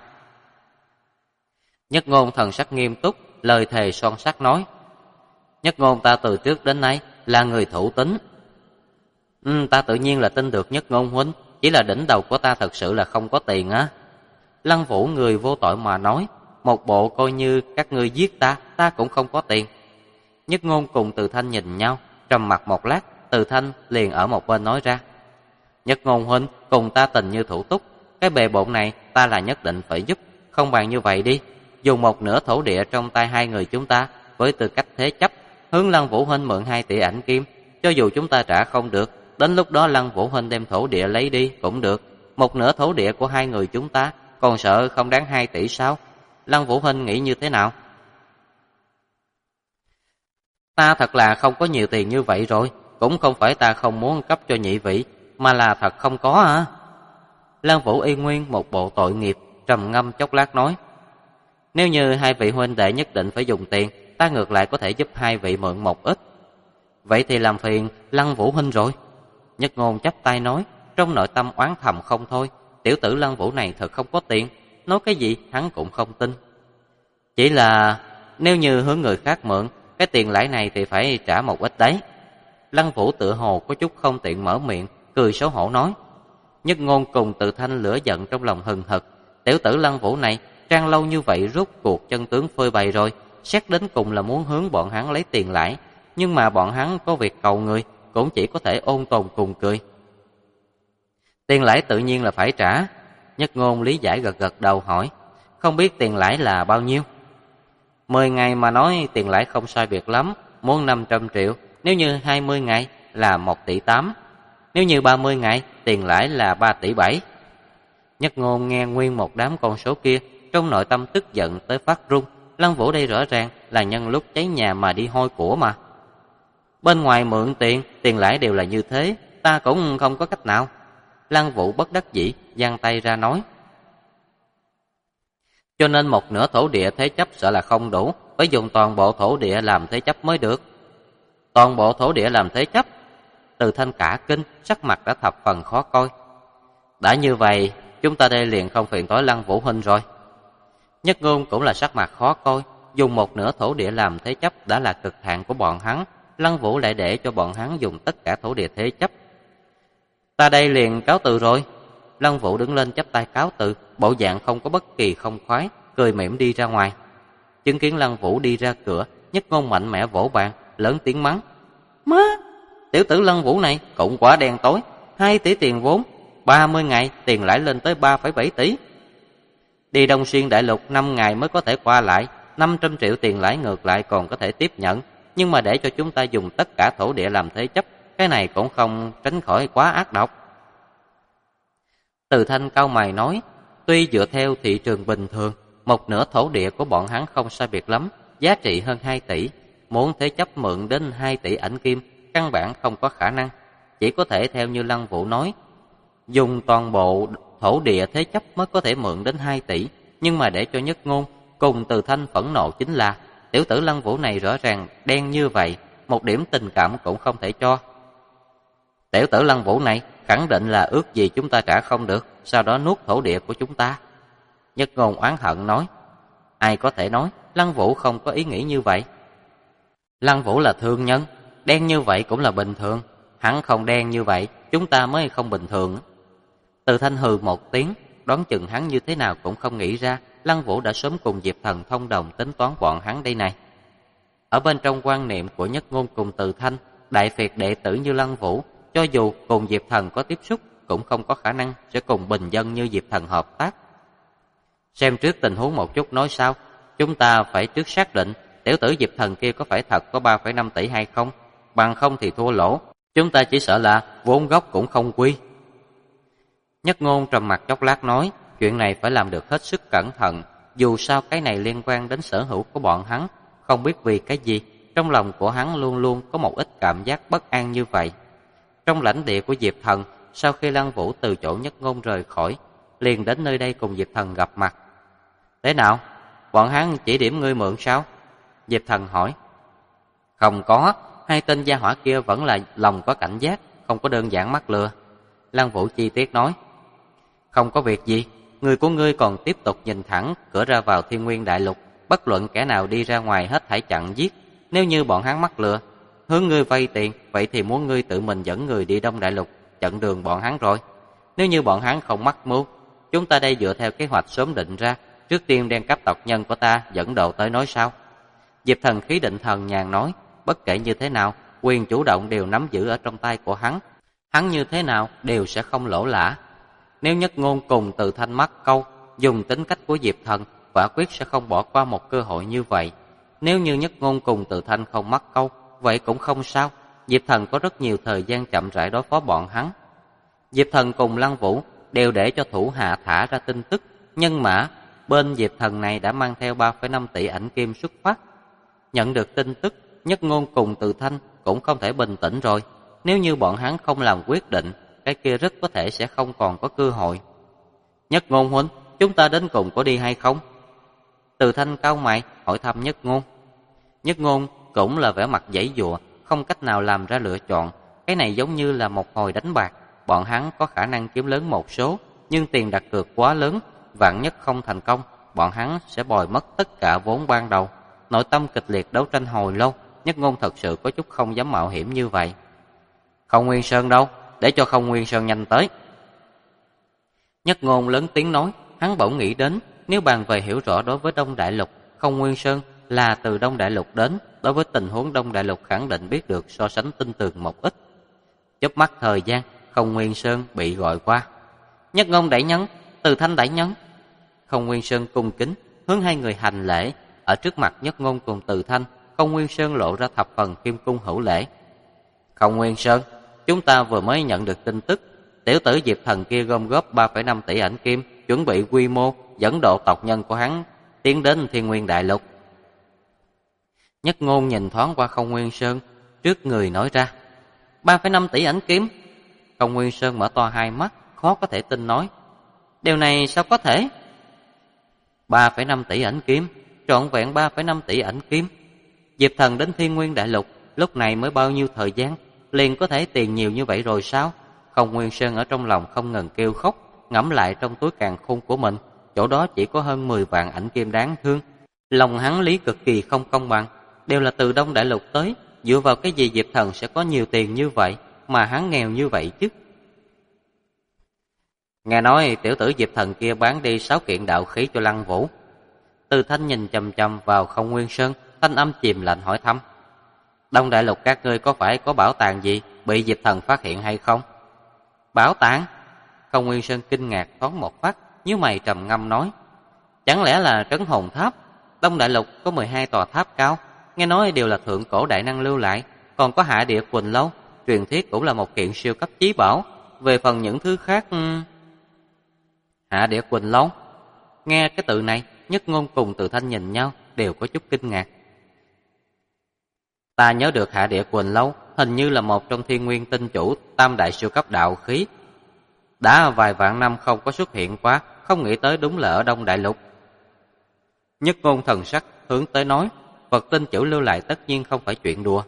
Nhất Ngôn thần sắc nghiêm túc, lời thề son sắt nói. Nhất Ngôn ta từ trước đến nay là người thủ tín. Ta tự nhiên là tin được Nhất Ngôn huynh, chỉ là đỉnh đầu của ta thật sự là không có tiền á. Lăng Vũ người vô tội mà nói, một bộ coi như các ngươi giết ta, ta cũng không có tiền. Nhất Ngôn cùng Từ Thanh nhìn nhau, trầm mặc một lát, Từ Thanh liền ở một bên nói ra. Nhất Ngôn huynh cùng ta tình như thủ túc, cái bề bộn này ta là nhất định phải giúp, không bàn như vậy đi. Dùng một nửa thổ địa trong tay hai người chúng ta với tư cách thế chấp, hướng Lăng Vũ huynh mượn 2 tỷ ảnh kim, cho dù chúng ta trả không được, đến lúc đó Lăng Vũ huynh đem thổ địa lấy đi cũng được. Một nửa thổ địa của hai người chúng ta còn sợ không đáng 2 tỷ sao? Lăng Vũ huynh nghĩ như thế nào? Ta thật là không có nhiều tiền như vậy rồi, cũng không phải ta không muốn cấp cho nhị vị, mà là thật không có à? Lăng Vũ y nguyên một bộ tội nghiệp, trầm ngâm chốc lát nói. Nếu như hai vị huynh đệ nhất định phải dùng tiền, ta ngược lại có thể giúp hai vị mượn một ít. Vậy thì làm phiền Lăng Vũ huynh rồi. Nhất Ngôn chắp tay nói, trong nội tâm oán thầm không thôi. Tiểu tử Lăng Vũ này thật không có tiền, nói cái gì hắn cũng không tin. Chỉ là nếu như hướng người khác mượn, cái tiền lãi này thì phải trả một ít đấy. Lăng Vũ tựa hồ có chút không tiện mở miệng, cười xấu hổ nói. Nhất Ngôn cùng Từ Thanh lửa giận trong lòng hừng hực. Tiểu tử Lăng Vũ này trang lâu như vậy rốt cuộc chân tướng phơi bày rồi, xét đến cùng là muốn hướng bọn hắn lấy tiền lãi, nhưng mà bọn hắn có việc cầu người, cũng chỉ có thể ôn tồn cùng cười. Tiền lãi tự nhiên là phải trả. Nhất Ngôn lý giải gật gật đầu hỏi, không biết tiền lãi là bao nhiêu? 10 ngày mà nói tiền lãi không sai biệt lắm, muốn 500 triệu, nếu như 20 ngày là 1 tỷ 8, nếu như 30 ngày tiền lãi là 3 tỷ 7. Nhất Ngôn nghe nguyên một đám con số kia, trong nội tâm tức giận tới phát run. Lăng Vũ đây rõ ràng là nhân lúc cháy nhà mà đi hôi của mà. Bên ngoài mượn tiền, tiền lãi đều là như thế, ta cũng không có cách nào. Lăng Vũ bất đắc dĩ, giang tay ra nói. Cho nên một nửa thổ địa thế chấp sợ là không đủ, phải dùng toàn bộ thổ địa làm thế chấp mới được. Toàn bộ thổ địa làm thế chấp? Từ Thanh cả kinh, sắc mặt đã thập phần khó coi. Đã như vậy, chúng ta đây liền không phiền toái Lăng Vũ huynh rồi. Nhất Ngôn cũng là sắc mặt khó coi, dùng một nửa thổ địa làm thế chấp đã là cực hạn của bọn hắn, Lăng Vũ lại để cho bọn hắn dùng tất cả thổ địa thế chấp. Ta đây liền cáo từ rồi. Lăng Vũ đứng lên chắp tay cáo từ, bộ dạng không có bất kỳ không khoái, cười mỉm đi ra ngoài. Chứng kiến Lăng Vũ đi ra cửa, Nhất Ngôn mạnh mẽ vỗ bàn, lớn tiếng mắng. Má, tiểu tử Lăng Vũ này cũng quá đen tối, 2 tỷ tiền vốn, 30 ngày tiền lãi lên tới 3,7 tỷ. Đi Đông Xuyên đại lục 5 ngày mới có thể qua lại, 500 triệu tiền lãi ngược lại còn có thể tiếp nhận, nhưng mà để cho chúng ta dùng tất cả thổ địa làm thế chấp, cái này cũng không tránh khỏi quá ác độc. Từ Thanh cau mày nói, tuy dựa theo thị trường bình thường, một nửa thổ địa của bọn hắn không sai biệt lắm, giá trị hơn 2 tỷ, muốn thế chấp mượn đến 2 tỷ ảnh kim, căn bản không có khả năng, chỉ có thể theo như Lăng Vũ nói, dùng toàn bộ thổ địa thế chấp mới có thể mượn đến 2 tỷ, nhưng mà để cho Nhất Ngôn cùng Từ Thanh phẫn nộ chính là tiểu tử Lăng Vũ này rõ ràng đen như vậy, một điểm tình cảm cũng không thể cho. Tiểu tử Lăng Vũ này khẳng định là ước gì chúng ta trả không được, sau đó nuốt thổ địa của chúng ta. Nhất Ngôn oán hận nói, ai có thể nói Lăng Vũ không có ý nghĩ như vậy. Lăng Vũ là thương nhân, đen như vậy cũng là bình thường, hắn không đen như vậy, chúng ta mới không bình thường. Từ Thanh hừ một tiếng, đoán chừng hắn như thế nào cũng không nghĩ ra Lăng Vũ đã sớm cùng Diệp Thần thông đồng tính toán bọn hắn đây này. Ở bên trong quan niệm của Nhất Ngôn cùng Từ Thanh, đại phiệt đệ tử như Lăng Vũ, cho dù cùng Diệp Thần có tiếp xúc, cũng không có khả năng sẽ cùng bình dân như Diệp Thần hợp tác. Xem trước tình huống một chút nói sau, chúng ta phải trước xác định tiểu tử Diệp Thần kia có phải thật có 3,5 tỷ hay không, bằng không thì thua lỗ, chúng ta chỉ sợ là vốn gốc cũng không quy. Nhất Ngôn trầm mặt chốc lát nói, chuyện này phải làm được hết sức cẩn thận, dù sao cái này liên quan đến sở hữu của bọn hắn, không biết vì cái gì, trong lòng của hắn luôn luôn có một ít cảm giác bất an như vậy. Trong lãnh địa của Diệp Thần, sau khi Lăng Vũ từ chỗ Nhất Ngôn rời khỏi, liền đến nơi đây cùng Diệp Thần gặp mặt. Thế nào? Bọn hắn chỉ điểm ngươi mượn sao? Diệp Thần hỏi. Không có, hai tên gia hỏa kia vẫn là lòng có cảnh giác, không có đơn giản mắc lừa. Lăng Vũ chi tiết nói. Không có việc gì, người của ngươi còn tiếp tục nhìn thẳng cửa ra vào Thiên Nguyên Đại Lục, bất luận kẻ nào đi ra ngoài hết thảy chặn giết. Nếu như bọn hắn mắc lừa, hướng ngươi vay tiền, vậy thì muốn ngươi tự mình dẫn người đi Đông Đại Lục, chặn đường bọn hắn rồi. Nếu như bọn hắn không mắc mưu, chúng ta đây dựa theo kế hoạch sớm định ra, trước tiên đem cấp tộc nhân của ta dẫn độ tới nói sao? Diệp Thần khí định thần nhàn nói, bất kể như thế nào, quyền chủ động đều nắm giữ ở trong tay của hắn. Hắn như thế nào đều sẽ không lỗ lã. Nếu Nhất Ngôn cùng Từ Thanh mắc câu, dùng tính cách của Diệp Thần, quả quyết sẽ không bỏ qua một cơ hội như vậy. Nếu như Nhất Ngôn cùng Từ Thanh không mắc câu, vậy cũng không sao. Diệp Thần có rất nhiều thời gian chậm rãi đối phó bọn hắn. Diệp Thần cùng Lăng Vũ đều để cho thủ hạ thả ra tin tức, nhân mã bên Diệp Thần này đã mang theo 3,5 tỷ ảnh kim xuất phát. Nhận được tin tức, Nhất Ngôn cùng Từ Thanh cũng không thể bình tĩnh rồi. Nếu như bọn hắn không làm quyết định, cái kia rất có thể sẽ không còn có cơ hội. Nhất Ngôn huynh, chúng ta đến cùng có đi hay không? Từ Thanh cau mày hỏi thăm Nhất Ngôn. Nhất Ngôn cũng là vẻ mặt giãy giụa, không cách nào làm ra lựa chọn. Cái này giống như là một hồi đánh bạc, bọn hắn có khả năng kiếm lớn một số, nhưng tiền đặt cược quá lớn, vạn nhất không thành công, bọn hắn sẽ bồi mất tất cả vốn ban đầu. Nội tâm kịch liệt đấu tranh hồi lâu, Nhất Ngôn thật sự có chút không dám mạo hiểm như vậy. Không Nguyên Sơn đâu, để cho Không Nguyên Sơn nhanh tới. Nhất Ngôn lớn tiếng nói, hắn bỗng nghĩ đến, nếu bàn về hiểu rõ đối với Đông Đại Lục, Không Nguyên Sơn là từ Đông Đại Lục đến, đối với tình huống Đông Đại Lục khẳng định biết được so sánh tin tường một ít. Chớp mắt thời gian, Không Nguyên Sơn bị gọi qua. Nhất Ngôn đẩy nhấn, Từ Thanh đẩy nhấn. Không Nguyên Sơn cung kính hướng hai người hành lễ. Ở trước mặt Nhất Ngôn cùng Từ Thanh, Không Nguyên Sơn lộ ra thập phần khiêm cung hữu lễ. Không Nguyên Sơn, chúng ta vừa mới nhận được tin tức, tiểu tử Diệp Thần kia gom góp 3,5 tỷ ảnh kim, chuẩn bị quy mô dẫn độ tộc nhân của hắn tiến đến Thiên Nguyên Đại Lục. Nhất Ngôn nhìn thoáng qua Không Nguyên Sơn, trước người nói ra, 3,5 tỷ ảnh kim. Không Nguyên Sơn mở to hai mắt, khó có thể tin nói, điều này sao có thể? 3,5 tỷ ảnh kim, trọn vẹn 3,5 tỷ ảnh kim. Diệp Thần đến Thiên Nguyên Đại Lục, lúc này mới bao nhiêu thời gian, liền có thể tiền nhiều như vậy rồi sao? Không Nguyên Sơn ở trong lòng không ngừng kêu khóc, ngẫm lại trong túi càn khôn của mình, chỗ đó chỉ có hơn 10 vạn ảnh kim đáng thương. Lòng hắn lý cực kỳ không công bằng, đều là từ Đông Đại Lục tới, dựa vào cái gì Diệp Thần sẽ có nhiều tiền như vậy, mà hắn nghèo như vậy chứ? Nghe nói tiểu tử Diệp Thần kia bán đi 6 kiện đạo khí cho Lăng Vũ. Từ Thanh nhìn chằm chằm vào Không Nguyên Sơn, thanh âm chìm lạnh hỏi thăm. Đông Đại Lục các ngươi có phải có bảo tàng gì bị Diệp Thần phát hiện hay không? Bảo tàng? Không Nguyên Sơn kinh ngạc thoáng một phát, nhíu mày trầm ngâm nói. Chẳng lẽ là Trấn Hồn Tháp? Đông Đại Lục có 12 tòa tháp cao, nghe nói đều là thượng cổ đại năng lưu lại, còn có Hạ Địa Quỳnh Lâu, truyền thuyết cũng là một kiện siêu cấp chí bảo. Về phần những thứ khác... Hạ Địa Quỳnh Lâu? Nghe cái từ này, Nhất Ngôn cùng Từ Thanh nhìn nhau đều có chút kinh ngạc. Ta nhớ được Hạ Địa Quỳnh Lâu hình như là một trong Thiên Nguyên tinh chủ tam đại siêu cấp đạo khí. Đã vài vạn năm không có xuất hiện quá, không nghĩ tới đúng là ở Đông Đại Lục. Nhất Ngôn thần sắc hướng tới nói, vật tinh chủ lưu lại tất nhiên không phải chuyện đùa.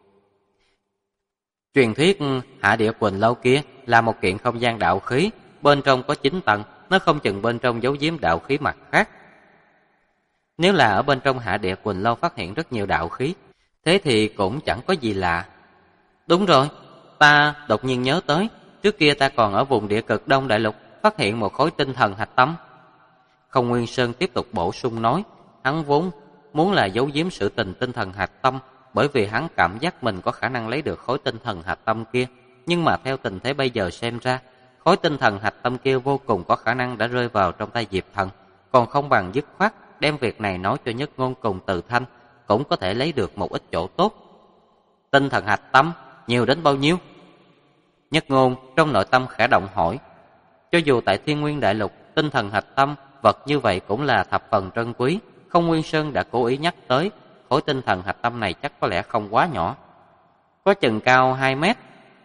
Truyền thuyết Hạ Địa Quỳnh Lâu kia là một kiện không gian đạo khí, bên trong có 9 tầng, nó không chừng bên trong giấu giếm đạo khí mặt khác. Nếu là ở bên trong Hạ Địa Quỳnh Lâu phát hiện rất nhiều đạo khí, thế thì cũng chẳng có gì lạ. Đúng rồi, ta đột nhiên nhớ tới, trước kia ta còn ở vùng địa cực Đông Đại Lục phát hiện một khối tinh thần hạch tâm. Không Nguyên Sơn tiếp tục bổ sung nói, hắn vốn muốn là giấu giếm sự tình tinh thần hạch tâm, bởi vì hắn cảm giác mình có khả năng lấy được khối tinh thần hạch tâm kia, nhưng mà theo tình thế bây giờ xem ra, khối tinh thần hạch tâm kia vô cùng có khả năng đã rơi vào trong tay Diệp Thần, còn không bằng dứt khoát đem việc này nói cho Nhất Ngôn cùng Từ Thanh, cũng có thể lấy được một ít chỗ tốt. Tinh thần hạch tâm nhiều đến bao nhiêu? Nhất Ngôn trong nội tâm khẽ động hỏi. Cho dù tại Thiên Nguyên Đại Lục, tinh thần hạch tâm vật như vậy cũng là thập phần trân quý. Không Nguyên Sơn đã cố ý nhắc tới, khối tinh thần hạch tâm này chắc có lẽ không quá nhỏ, có chừng cao 2 mét.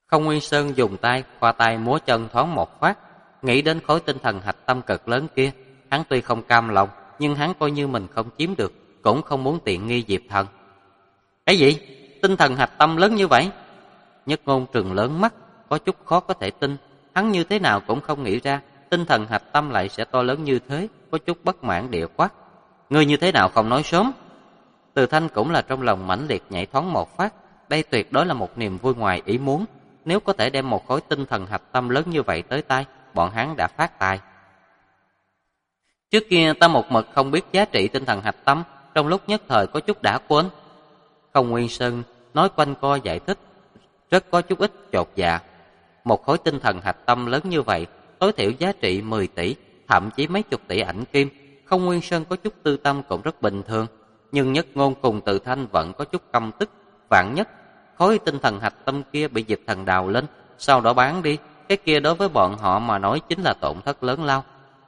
Không Nguyên Sơn dùng tay, khoa tay múa chân thoáng một phát, nghĩ đến khối tinh thần hạch tâm cực lớn kia. Hắn tuy không cam lòng, nhưng hắn coi như mình không chiếm được, cũng không muốn tiện nghi Diệp Thần. Cái gì? Tinh thần hạch tâm lớn như vậy? Nhất Ngôn trừng lớn mắt, có chút khó có thể tin. Hắn như thế nào cũng không nghĩ ra tinh thần hạch tâm lại sẽ to lớn như thế, có chút bất mãn địa quát. Ngươi như thế nào không nói sớm? Từ Thanh cũng là trong lòng mãnh liệt nhảy thoáng một phát. Đây tuyệt đối là một niềm vui ngoài ý muốn. Nếu có thể đem một khối tinh thần hạch tâm lớn như vậy tới tay, bọn hắn đã phát tài. Trước kia ta một mực không biết giá trị tinh thần hạch tâm, trong lúc nhất thời có chút đã quên. Không Nguyên Sơn nói quanh co giải thích, rất có chút ít chột dạ. Một khối tinh thần hạch tâm lớn như vậy, tối thiểu giá trị 10 tỷ, thậm chí mấy chục tỷ ảnh kim. Không Nguyên Sơn có chút tư tâm cũng rất bình thường, nhưng Nhất Ngôn cùng Từ Thanh vẫn có chút căm tức. Vạn nhất khối tinh thần hạch tâm kia bị Diệp Thần đào lên, sau đó bán đi, cái kia đối với bọn họ mà nói chính là tổn thất lớn lao.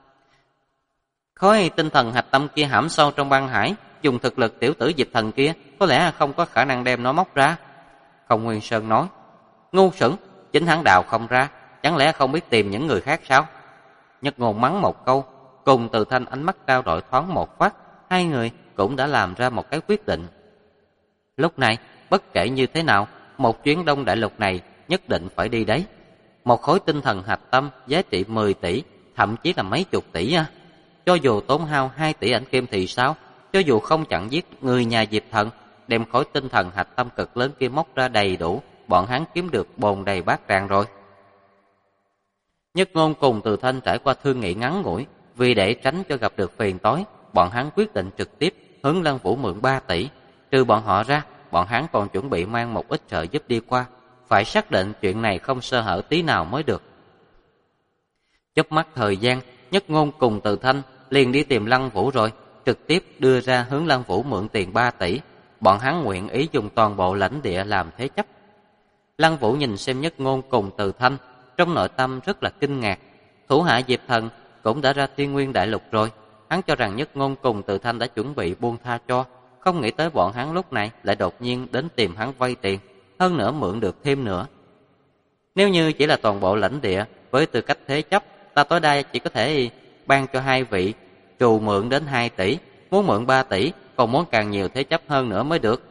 Khối tinh thần hạch tâm kia hãm sâu trong băng hải, dùng thực lực tiểu tử Diệp Thần kia có lẽ không có khả năng đem nó móc ra. Không Nguyên Sơn nói, ngu xuẩn, chính hắn đào không ra, chẳng lẽ không biết tìm những người khác sao? Nhất Ngôn mắng một câu, cùng Từ Thanh ánh mắt trao đổi thoáng một phát, hai người cũng đã làm ra một cái quyết định. Lúc này, bất kể như thế nào, một chuyến Đông Đại Lục này nhất định phải đi đấy. Một khối tinh thần hạch tâm giá trị 10 tỷ, thậm chí là mấy chục tỷ à. Cho dù tốn hao 2 tỷ ảnh kim thì sao? Cho dù không chặn giết người nhà Diệp Thần, đem khối tinh thần hạch tâm cực lớn kia móc ra đầy đủ, bọn hắn kiếm được bồn đầy bát tràng rồi. Nhất Ngôn cùng Từ Thanh trải qua thương nghị ngắn ngủi, vì để tránh cho gặp được phiền toái, bọn hắn quyết định trực tiếp hướng Lăng Vũ mượn 3 tỷ. Trừ bọn họ ra, bọn hắn còn chuẩn bị mang một ít trợ giúp đi qua, phải xác định chuyện này không sơ hở tí nào mới được. Chớp mắt thời gian, Nhất Ngôn cùng Từ Thanh liền đi tìm Lăng Vũ rồi, trực tiếp đưa ra hướng Lăng Vũ mượn tiền 3 tỷ. Bọn hắn nguyện ý dùng toàn bộ lãnh địa làm thế chấp. Lăng Vũ nhìn xem Nhất Ngôn cùng Từ Thanh, trong nội tâm rất là kinh ngạc. Thủ hạ Diệp Thần cũng đã ra Thiên Nguyên Đại Lục rồi, hắn cho rằng Nhất Ngôn cùng Từ Thanh đã chuẩn bị buông tha cho, không nghĩ tới bọn hắn lúc này lại đột nhiên đến tìm hắn vay tiền, hơn nữa mượn được thêm nữa. Nếu như chỉ là toàn bộ lãnh địa, với tư cách thế chấp, ta tối đa chỉ có thể ban cho hai vị, trù mượn đến 2 tỷ, muốn mượn 3 tỷ, còn muốn càng nhiều thế chấp hơn nữa mới được.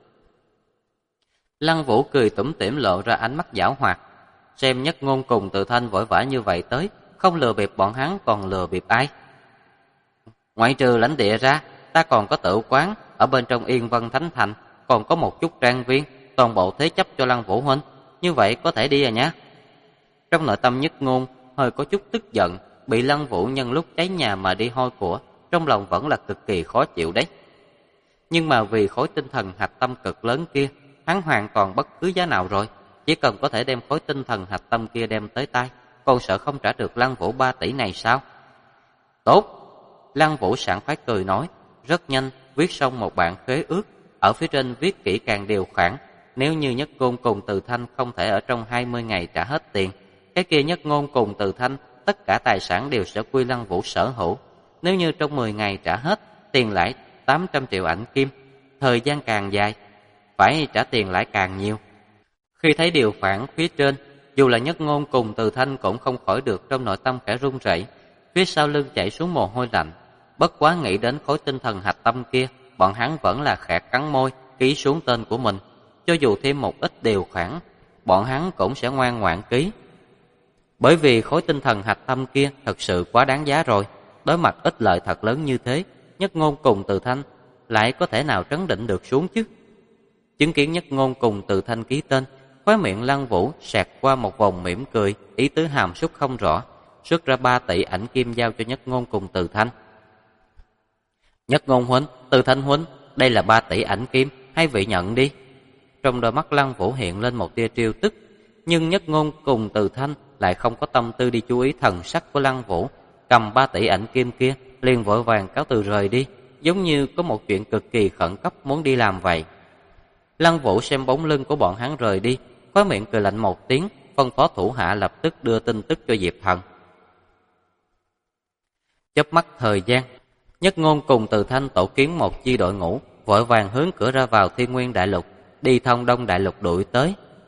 Lăng Vũ cười tủm tỉm lộ ra ánh mắt giảo hoạt, xem Nhất Ngôn cùng Từ Thanh vội vã như vậy tới, không lừa bịp bọn hắn còn lừa bịp ai? Ngoại trừ lãnh địa ra, ta còn có tử quán, ở bên trong Yên Vân Thánh Thành, còn có một chút trang viên, toàn bộ thế chấp cho Lăng Vũ huynh, như vậy có thể đi à nhá. Trong nội tâm Nhất Ngôn hơi có chút tức giận, bị Lăng Vũ nhân lúc cháy nhà mà đi hôi của, trong lòng vẫn là cực kỳ khó chịu đấy. Nhưng mà vì khối tinh thần hạch tâm cực lớn kia, hắn hoàn toàn bất cứ giá nào rồi, chỉ cần có thể đem khối tinh thần hạch tâm kia đem tới tay, còn sợ không trả được Lăng Vũ 3 tỷ này sao? Tốt! Lăng Vũ sảng khoái cười nói, rất nhanh viết xong một bản khế ước, ở phía trên viết kỹ càng điều khoản, nếu như Nhất Ngôn cùng Từ Thanh không thể ở trong 20 ngày trả hết tiền, cái kia Nhất Ngôn cùng Từ Thanh tất cả tài sản đều sẽ quy Lăng Vũ sở hữu. Nếu như trong 10 ngày trả hết, tiền lãi 800 triệu ảnh kim, thời gian càng dài, phải trả tiền lãi càng nhiều. Khi thấy điều khoản phía trên, dù là Nhất Ngôn cùng Từ Thanh cũng không khỏi được trong nội tâm khẽ run rẩy, phía sau lưng chảy xuống mồ hôi lạnh. Bất quá nghĩ đến khối tinh thần hạch tâm kia, bọn hắn vẫn là khẽ cắn môi, ký xuống tên của mình. Cho dù thêm một ít điều khoản, bọn hắn cũng sẽ ngoan ngoãn ký. Bởi vì khối tinh thần hạch tâm kia thật sự quá đáng giá rồi. Đối mặt ích lợi thật lớn như thế, Nhất Ngôn cùng Từ Thanh lại có thể nào trấn định được xuống chứ? Chứng kiến Nhất Ngôn cùng Từ Thanh ký tên, khóe miệng Lăng Vũ xẹt qua một vòng mỉm cười, ý tứ hàm súc không rõ, xuất ra 3 tỷ ảnh kim giao cho Nhất Ngôn cùng Từ Thanh. Nhất Ngôn huynh, Từ Thanh huynh, đây là 3 tỷ ảnh kim, hai vị nhận đi. Trong đôi mắt Lăng Vũ hiện lên một tia trêu tức, nhưng Nhất Ngôn cùng Từ Thanh lại không có tâm tư đi chú ý thần sắc của Lăng Vũ, cầm 3 tỷ ảnh kim kia, liền vội vàng cáo từ rời đi, giống như có một chuyện cực kỳ khẩn cấp muốn đi làm vậy. Lăng Vũ xem bóng lưng của bọn hắn rời đi, khóe miệng cười lạnh một tiếng, phân phó thủ hạ lập tức đưa tin tức cho Diệp Thần. Chớp mắt thời gian, Nhất Ngôn cùng Từ Thanh tổ kiến một chi đội ngũ, vội vàng hướng cửa ra vào Thiên Nguyên Đại Lục, đi thông Đông Đại Lục đuổi tới.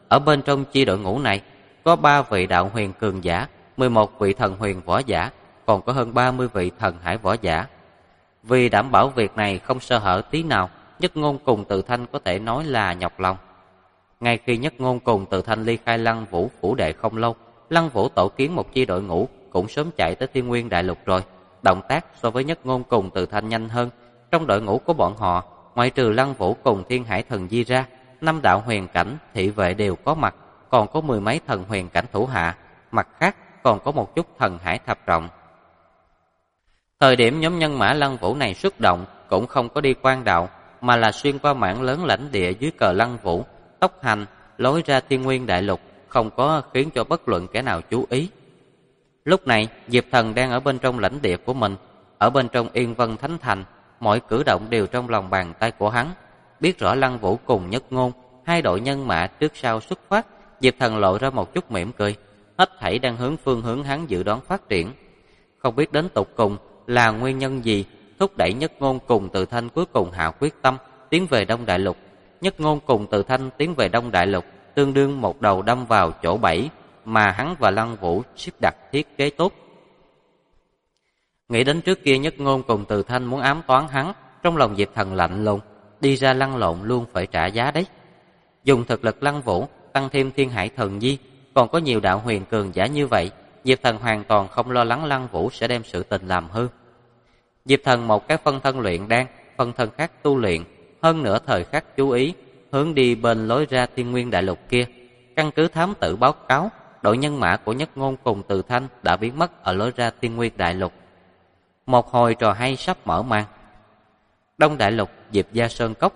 ở bên trong chi đội ngũ này có 3 vị đạo huyền cường giả, 11 vị thần huyền võ giả, còn có hơn 30 vị thần hải võ giả. Vì đảm bảo việc này không sơ hở tí nào, Nhất Ngôn cùng Từ Thanh có thể nói là nhọc lòng. Ngay khi Nhất Ngôn cùng Từ Thanh ly khai Lăng Vũ phủ đệ không lâu, Lăng Vũ tổ kiến một chi đội ngũ cũng sớm chạy tới Thiên Nguyên Đại Lục rồi. Động tác so với Nhất Ngôn cùng Từ Thanh nhanh hơn. Trong đội ngũ của bọn họ, ngoại trừ Lăng Vũ cùng Thiên Hải Thần Di ra, 5 đạo huyền cảnh thị vệ đều có mặt, còn có 10 mấy thần huyền cảnh thủ hạ, mặt khác còn có một chút thần hải thập trọng. Thời điểm nhóm nhân mã Lăng Vũ này xuất động cũng không có đi quan đạo, mà là xuyên qua mảng lớn lãnh địa dưới cờ Lăng Vũ, tốc hành lối ra Thiên Nguyên Đại Lục, không có khiến cho bất luận kẻ nào chú ý. Lúc này, Diệp Thần đang ở bên trong lãnh địa của mình, ở bên trong Yên Vân Thánh Thành, mọi cử động đều trong lòng bàn tay của hắn. Biết rõ Lăng Vũ cùng Nhất Ngôn, hai đội nhân mã trước sau xuất phát, Diệp Thần lộ ra một chút mỉm cười, hết thảy đang hướng phương hướng hắn dự đoán phát triển. Không biết đến tột cùng là nguyên nhân gì thúc đẩy Nhất Ngôn cùng Từ Thanh cuối cùng hạ quyết tâm tiến về Đông Đại Lục. Nhất Ngôn cùng Từ Thanh tiến về Đông Đại Lục tương đương một đầu đâm vào chỗ bẫy mà hắn và Lăng Vũ xếp đặt thiết kế tốt. Nghĩ đến trước kia Nhất Ngôn cùng Từ Thanh muốn ám toán hắn, trong lòng Diệp Thần lạnh lùng, đi ra lăn lộn luôn phải trả giá đấy. Dùng thực lực Lăng Vũ tăng thêm Thiên Hải Thần Di, còn có nhiều đạo huyền cường giả như vậy, Diệp Thần hoàn toàn không lo lắng Lăng Vũ sẽ đem sự tình làm hư. Diệp Thần một cái phân thân luyện đan, phân thân khác tu luyện, hơn nữa thời khắc chú ý hướng đi bên lối ra Thiên Nguyên Đại Lục kia. Căn cứ thám tử báo cáo, đội nhân mã của Nhất Ngôn cùng Từ Thanh đã biến mất ở lối ra Thiên Nguyên Đại Lục. Một hồi trò hay sắp mở màn. Đông Đại Lục, Diệp Gia Sơn Cốc.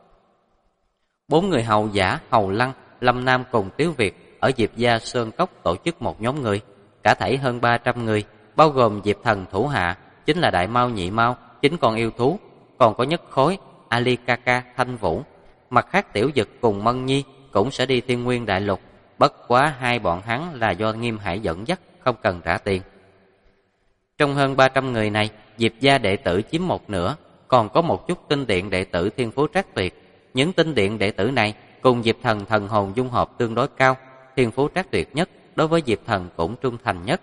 4 người hầu giả, Hầu Lăng, Lâm Nam cùng Tiếu Việt ở Diệp Gia Sơn Cốc tổ chức một nhóm người, cả thảy hơn 300 người, bao gồm Diệp Thần thủ hạ, chính là Đại Mao, Nhị Mao, 9 con yêu thú, còn có Nhất Khối, Ali Kaka, Thanh Vũ. Mặt khác Tiểu Dực cùng Mân Nhi cũng sẽ đi Thiên Nguyên Đại Lục, bất quá hai bọn hắn là do Nghiêm Hải dẫn dắt, không cần trả tiền. Trong hơn 300 người này, Diệp gia đệ tử chiếm một nửa, còn có một chút tinh điện đệ tử Thiên Phú Trác Tuyệt. Những tinh điện đệ tử này cùng Diệp Thần thần hồn dung hợp tương đối cao, Thiên Phú Trác Tuyệt nhất, đối với Diệp Thần cũng trung thành nhất.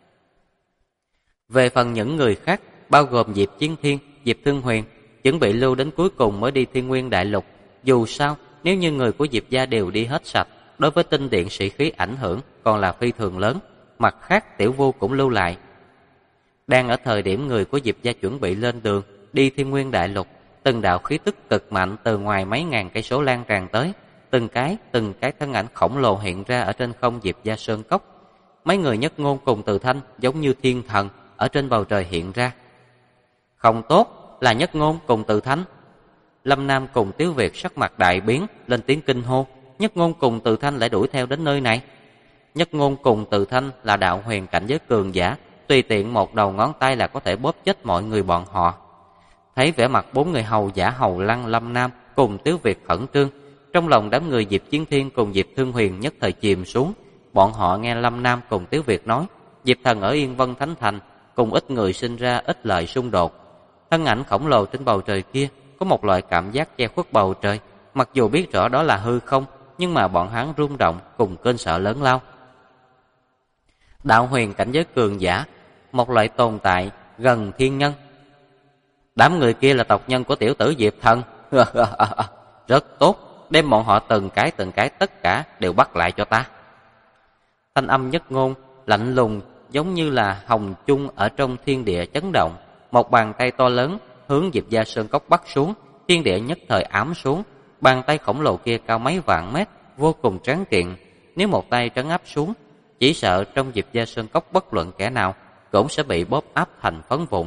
Về phần những người khác, bao gồm Diệp Chiến Thiên, Diệp Thương Huyền, chuẩn bị lưu đến cuối cùng mới đi Thiên Nguyên Đại Lục. Dù sao, nếu như người của Diệp gia đều đi hết sạch, đối với tinh điện sĩ khí ảnh hưởng còn là phi thường lớn. Mặt khác Tiểu Vu cũng lưu lại. Đang ở thời điểm người của Diệp gia chuẩn bị lên đường đi Thiên Nguyên Đại Lục, từng đạo khí tức cực mạnh từ ngoài mấy ngàn cây số lan tràn tới, từng cái thân ảnh khổng lồ hiện ra ở trên không Diệp Gia Sơn Cốc. Mấy người Nhất Ngôn cùng Từ Thanh giống như thiên thần ở trên bầu trời hiện ra. Không tốt, là Nhất Ngôn cùng Từ Thanh. Lâm Nam cùng Tiếu Việt sắc mặt đại biến, lên tiếng kinh hô. Nhất Ngôn cùng Từ Thanh lại đuổi theo đến nơi này. Nhất Ngôn cùng Từ Thanh là đạo huyền cảnh giới cường giả, tùy tiện một đầu ngón tay là có thể bóp chết mọi người bọn họ. Thấy vẻ mặt 4 người hầu giả Hầu Lăng, Lâm Nam cùng Tiếu Việt khẩn trương, trong lòng đám người Diệp Chiến Thiên cùng Diệp Thương Huyền nhất thời chìm xuống. Bọn họ nghe Lâm Nam cùng Tiếu Việt nói, Diệp Thần ở Yên Vân Thánh Thành cùng ít người sinh ra ít lời xung đột. Thân ảnh khổng lồ trên bầu trời kia có một loại cảm giác che khuất bầu trời, mặc dù biết rõ đó là hư không, nhưng mà bọn hắn rung động cùng cơn sợ lớn lao. Đạo huyền cảnh giới cường giả, một loại tồn tại gần thiên nhân. Đám người kia là tộc nhân của tiểu tử Diệp Thần. Rất tốt, đem bọn họ từng cái tất cả đều bắt lại cho ta. Thanh âm Nhất Ngôn lạnh lùng giống như là hồng chung ở trong thiên địa chấn động. Một bàn tay to lớn hướng Diệp Gia Sơn Cốc bắt xuống, thiên địa nhất thời ám xuống. Bàn tay khổng lồ kia cao mấy vạn mét, vô cùng tráng kiện. Nếu một tay trấn áp xuống, chỉ sợ trong Diệp Gia Sơn Cốc bất luận kẻ nào cũng sẽ bị bóp áp thành phấn vụn.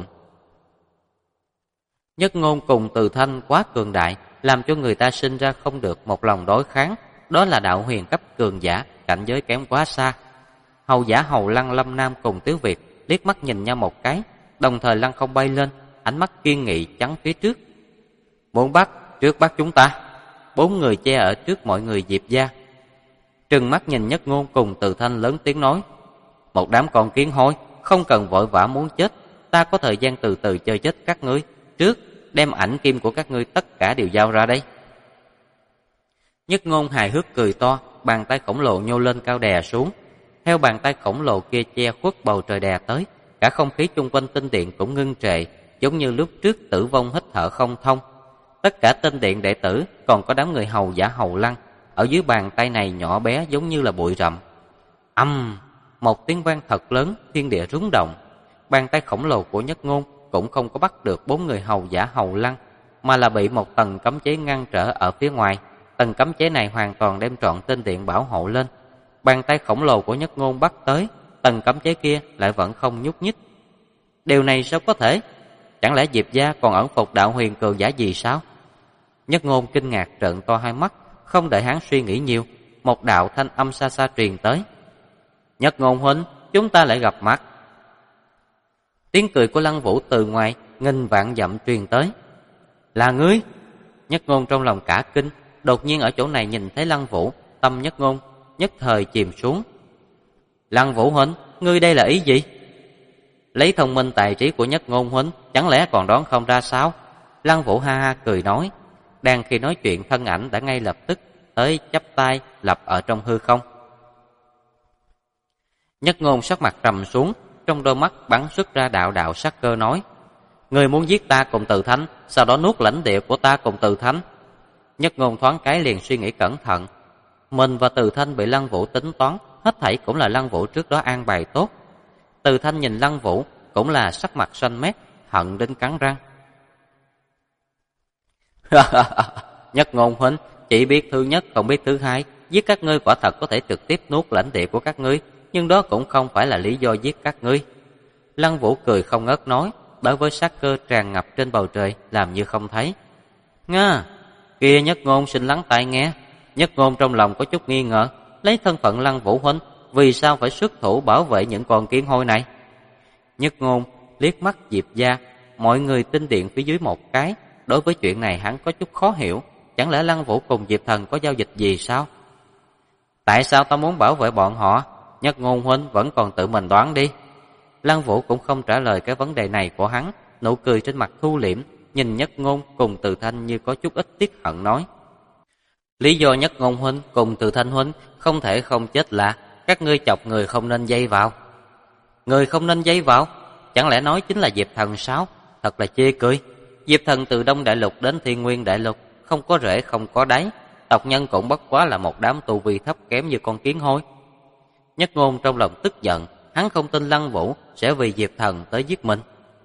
Nhất Ngôn cùng Từ Thanh quá cường đại, làm cho người ta sinh ra không được một lòng đối kháng. Đó là đạo huyền cấp cường giả, cảnh giới kém quá xa. Hầu giả Hầu Lăng, Lâm Nam cùng Tiếu Việt liếc mắt nhìn nhau một cái, đồng thời lăng không bay lên, ánh mắt kiên nghị chắn phía trước. Muốn bắt, trước bắt chúng ta. 4 người che ở trước mọi người Diệp gia. Trừng mắt nhìn Nhất Ngôn cùng Từ Thanh lớn tiếng nói, một đám con kiến hôi, không cần vội vã muốn chết, ta có thời gian từ từ chơi chết các ngươi. Trước đem ảnh kim của các ngươi tất cả đều giao ra đây. Nhất Ngôn hài hước cười to, bàn tay khổng lồ nhô lên cao đè xuống. Theo bàn tay khổng lồ kia che khuất bầu trời đè tới, cả không khí chung quanh tinh điện cũng ngưng trệ, giống như lúc trước Tử Vong hít thở không thông. Tất cả tinh điện đệ tử, còn có đám người hầu giả Hầu Lăng, ở dưới bàn tay này nhỏ bé giống như là bụi rậm. Ầm, một tiếng vang thật lớn, thiên địa rung động. Bàn tay khổng lồ của Nhất Ngôn cũng không có bắt được 4 người hầu giả Hầu Lăng, mà là bị một tầng cấm chế ngăn trở ở phía ngoài. Tầng cấm chế này hoàn toàn đem trọn tinh điện bảo hộ lên. Bàn tay khổng lồ của Nhất Ngôn bắt tới, tầng cấm chế kia lại vẫn không nhúc nhích. Điều này sao có thể? Chẳng lẽ Diệp gia còn ẩn phục đạo huyền cường giả gì sao? Nhất Ngôn kinh ngạc trợn to hai mắt, không đợi hắn suy nghĩ nhiều, một đạo thanh âm xa xa truyền tới. Nhất Ngôn huynh, chúng ta lại gặp mặt. Tiếng cười của Lăng Vũ từ ngoài nghìn vạn dặm truyền tới. Là ngươi? Nhất Ngôn trong lòng cả kinh, đột nhiên ở chỗ này nhìn thấy Lăng Vũ, tâm Nhất Ngôn nhất thời chìm xuống. Lăng Vũ huynh, ngươi đây là ý gì? Lấy thông minh tài trí của Nhất Ngôn huynh, chẳng lẽ còn đoán không ra sao? Lăng Vũ ha ha cười nói. Đang khi nói chuyện, thân ảnh đã ngay lập tức tới chắp tay lập ở trong hư không. Nhất Ngôn sắc mặt trầm xuống, trong đôi mắt bắn xuất ra đạo đạo sắc cơ nói: Ngươi muốn giết ta cùng Từ Thanh, sau đó nuốt lãnh địa của ta cùng Từ Thanh. Nhất Ngôn thoáng cái liền suy nghĩ cẩn thận. Mình và Từ Thanh bị Lăng Vũ tính toán, hết thảy cũng là Lăng Vũ trước đó an bài tốt. Từ Thanh nhìn Lăng Vũ cũng là sắc mặt xanh mét, hận đến cắn răng. Nhất Ngôn huynh, chỉ biết thứ nhất không biết thứ hai, giết các ngươi quả thật có thể trực tiếp nuốt lãnh địa của các ngươi, nhưng đó cũng không phải là lý do giết các ngươi. Lăng Vũ cười không ngớt nói, đối với sát cơ tràn ngập trên bầu trời làm như không thấy. Nga, kia Nhất Ngôn xin lắng tai nghe. Nhất Ngôn trong lòng có chút nghi ngờ, lấy thân phận Lăng Vũ huynh, vì sao phải xuất thủ bảo vệ những con kiến hôi này? Nhất Ngôn liếc mắt Diệp gia, mọi người tinh điện phía dưới một cái. Đối với chuyện này hắn có chút khó hiểu, chẳng lẽ Lăng Vũ cùng Diệp Thần có giao dịch gì sao? Tại sao ta muốn bảo vệ bọn họ? Nhất Ngôn huynh vẫn còn tự mình đoán đi. Lăng Vũ cũng không trả lời cái vấn đề này của hắn, nụ cười trên mặt thu liễm, nhìn Nhất Ngôn cùng Từ Thanh như có chút ít tiếc hận nói: Lý do Nhất Ngôn huynh cùng Từ Thanh huynh không thể không chết là các ngươi chọc người không nên dây vào. Người không nên dây vào? Chẳng lẽ nói chính là Diệp Thần sao? Thật là chê cười. Diệp Thần từ Đông Đại Lục đến Thiên Nguyên Đại Lục, không có rễ không có đáy, tộc nhân cũng bất quá là một đám tu vi thấp kém như con kiến hôi. Nhất Ngôn trong lòng tức giận, hắn không tin Lăng Vũ sẽ vì Diệp Thần tới giết mình.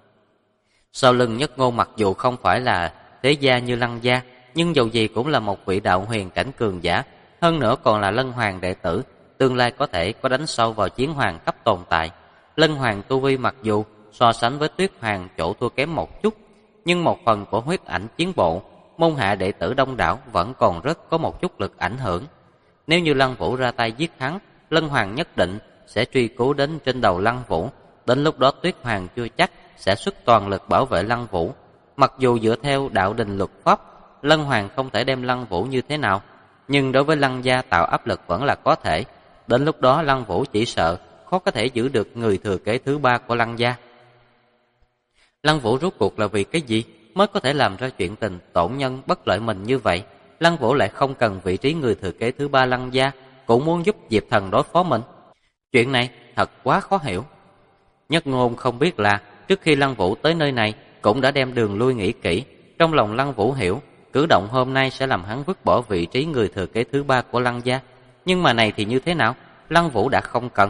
Sau lưng Nhất Ngôn mặc dù không phải là thế gia như Lăng gia, nhưng dầu gì cũng là một vị đạo huyền cảnh cường giả, hơn nữa còn là Lân Hoàng đệ tử, tương lai có thể có đánh sâu vào chiến hoàng cấp tồn tại. Lân Hoàng tu vi mặc dù so sánh với Tuyết Hoàng chỗ thua kém một chút, nhưng một phần của huyết ảnh chiến bộ, môn hạ đệ tử đông đảo vẫn còn rất có một chút lực ảnh hưởng. Nếu như Lăng Vũ ra tay giết hắn, Lân Hoàng nhất định sẽ truy cứu đến trên đầu Lăng Vũ. Đến lúc đó Tuyết Hoàng chưa chắc sẽ xuất toàn lực bảo vệ Lăng Vũ. Mặc dù dựa theo đạo đình luật pháp, Lân Hoàng không thể đem Lăng Vũ như thế nào, nhưng đối với Lăng gia tạo áp lực vẫn là có thể. Đến lúc đó Lăng Vũ chỉ sợ khó có thể giữ được người thừa kế thứ ba của Lăng gia. Lăng Vũ rốt cuộc là vì cái gì mới có thể làm ra chuyện tình tổn nhân bất lợi mình như vậy? Lăng Vũ lại không cần vị trí người thừa kế thứ ba Lăng gia, cũng muốn giúp Diệp Thần đối phó mình. Chuyện này thật quá khó hiểu. Nhất Ngôn không biết là trước khi Lăng Vũ tới nơi này cũng đã đem đường lui nghĩ kỹ. Trong lòng Lăng Vũ hiểu, cử động hôm nay sẽ làm hắn vứt bỏ vị trí người thừa kế thứ ba của Lăng gia. Nhưng mà này thì như thế nào? Lăng Vũ đã không cần.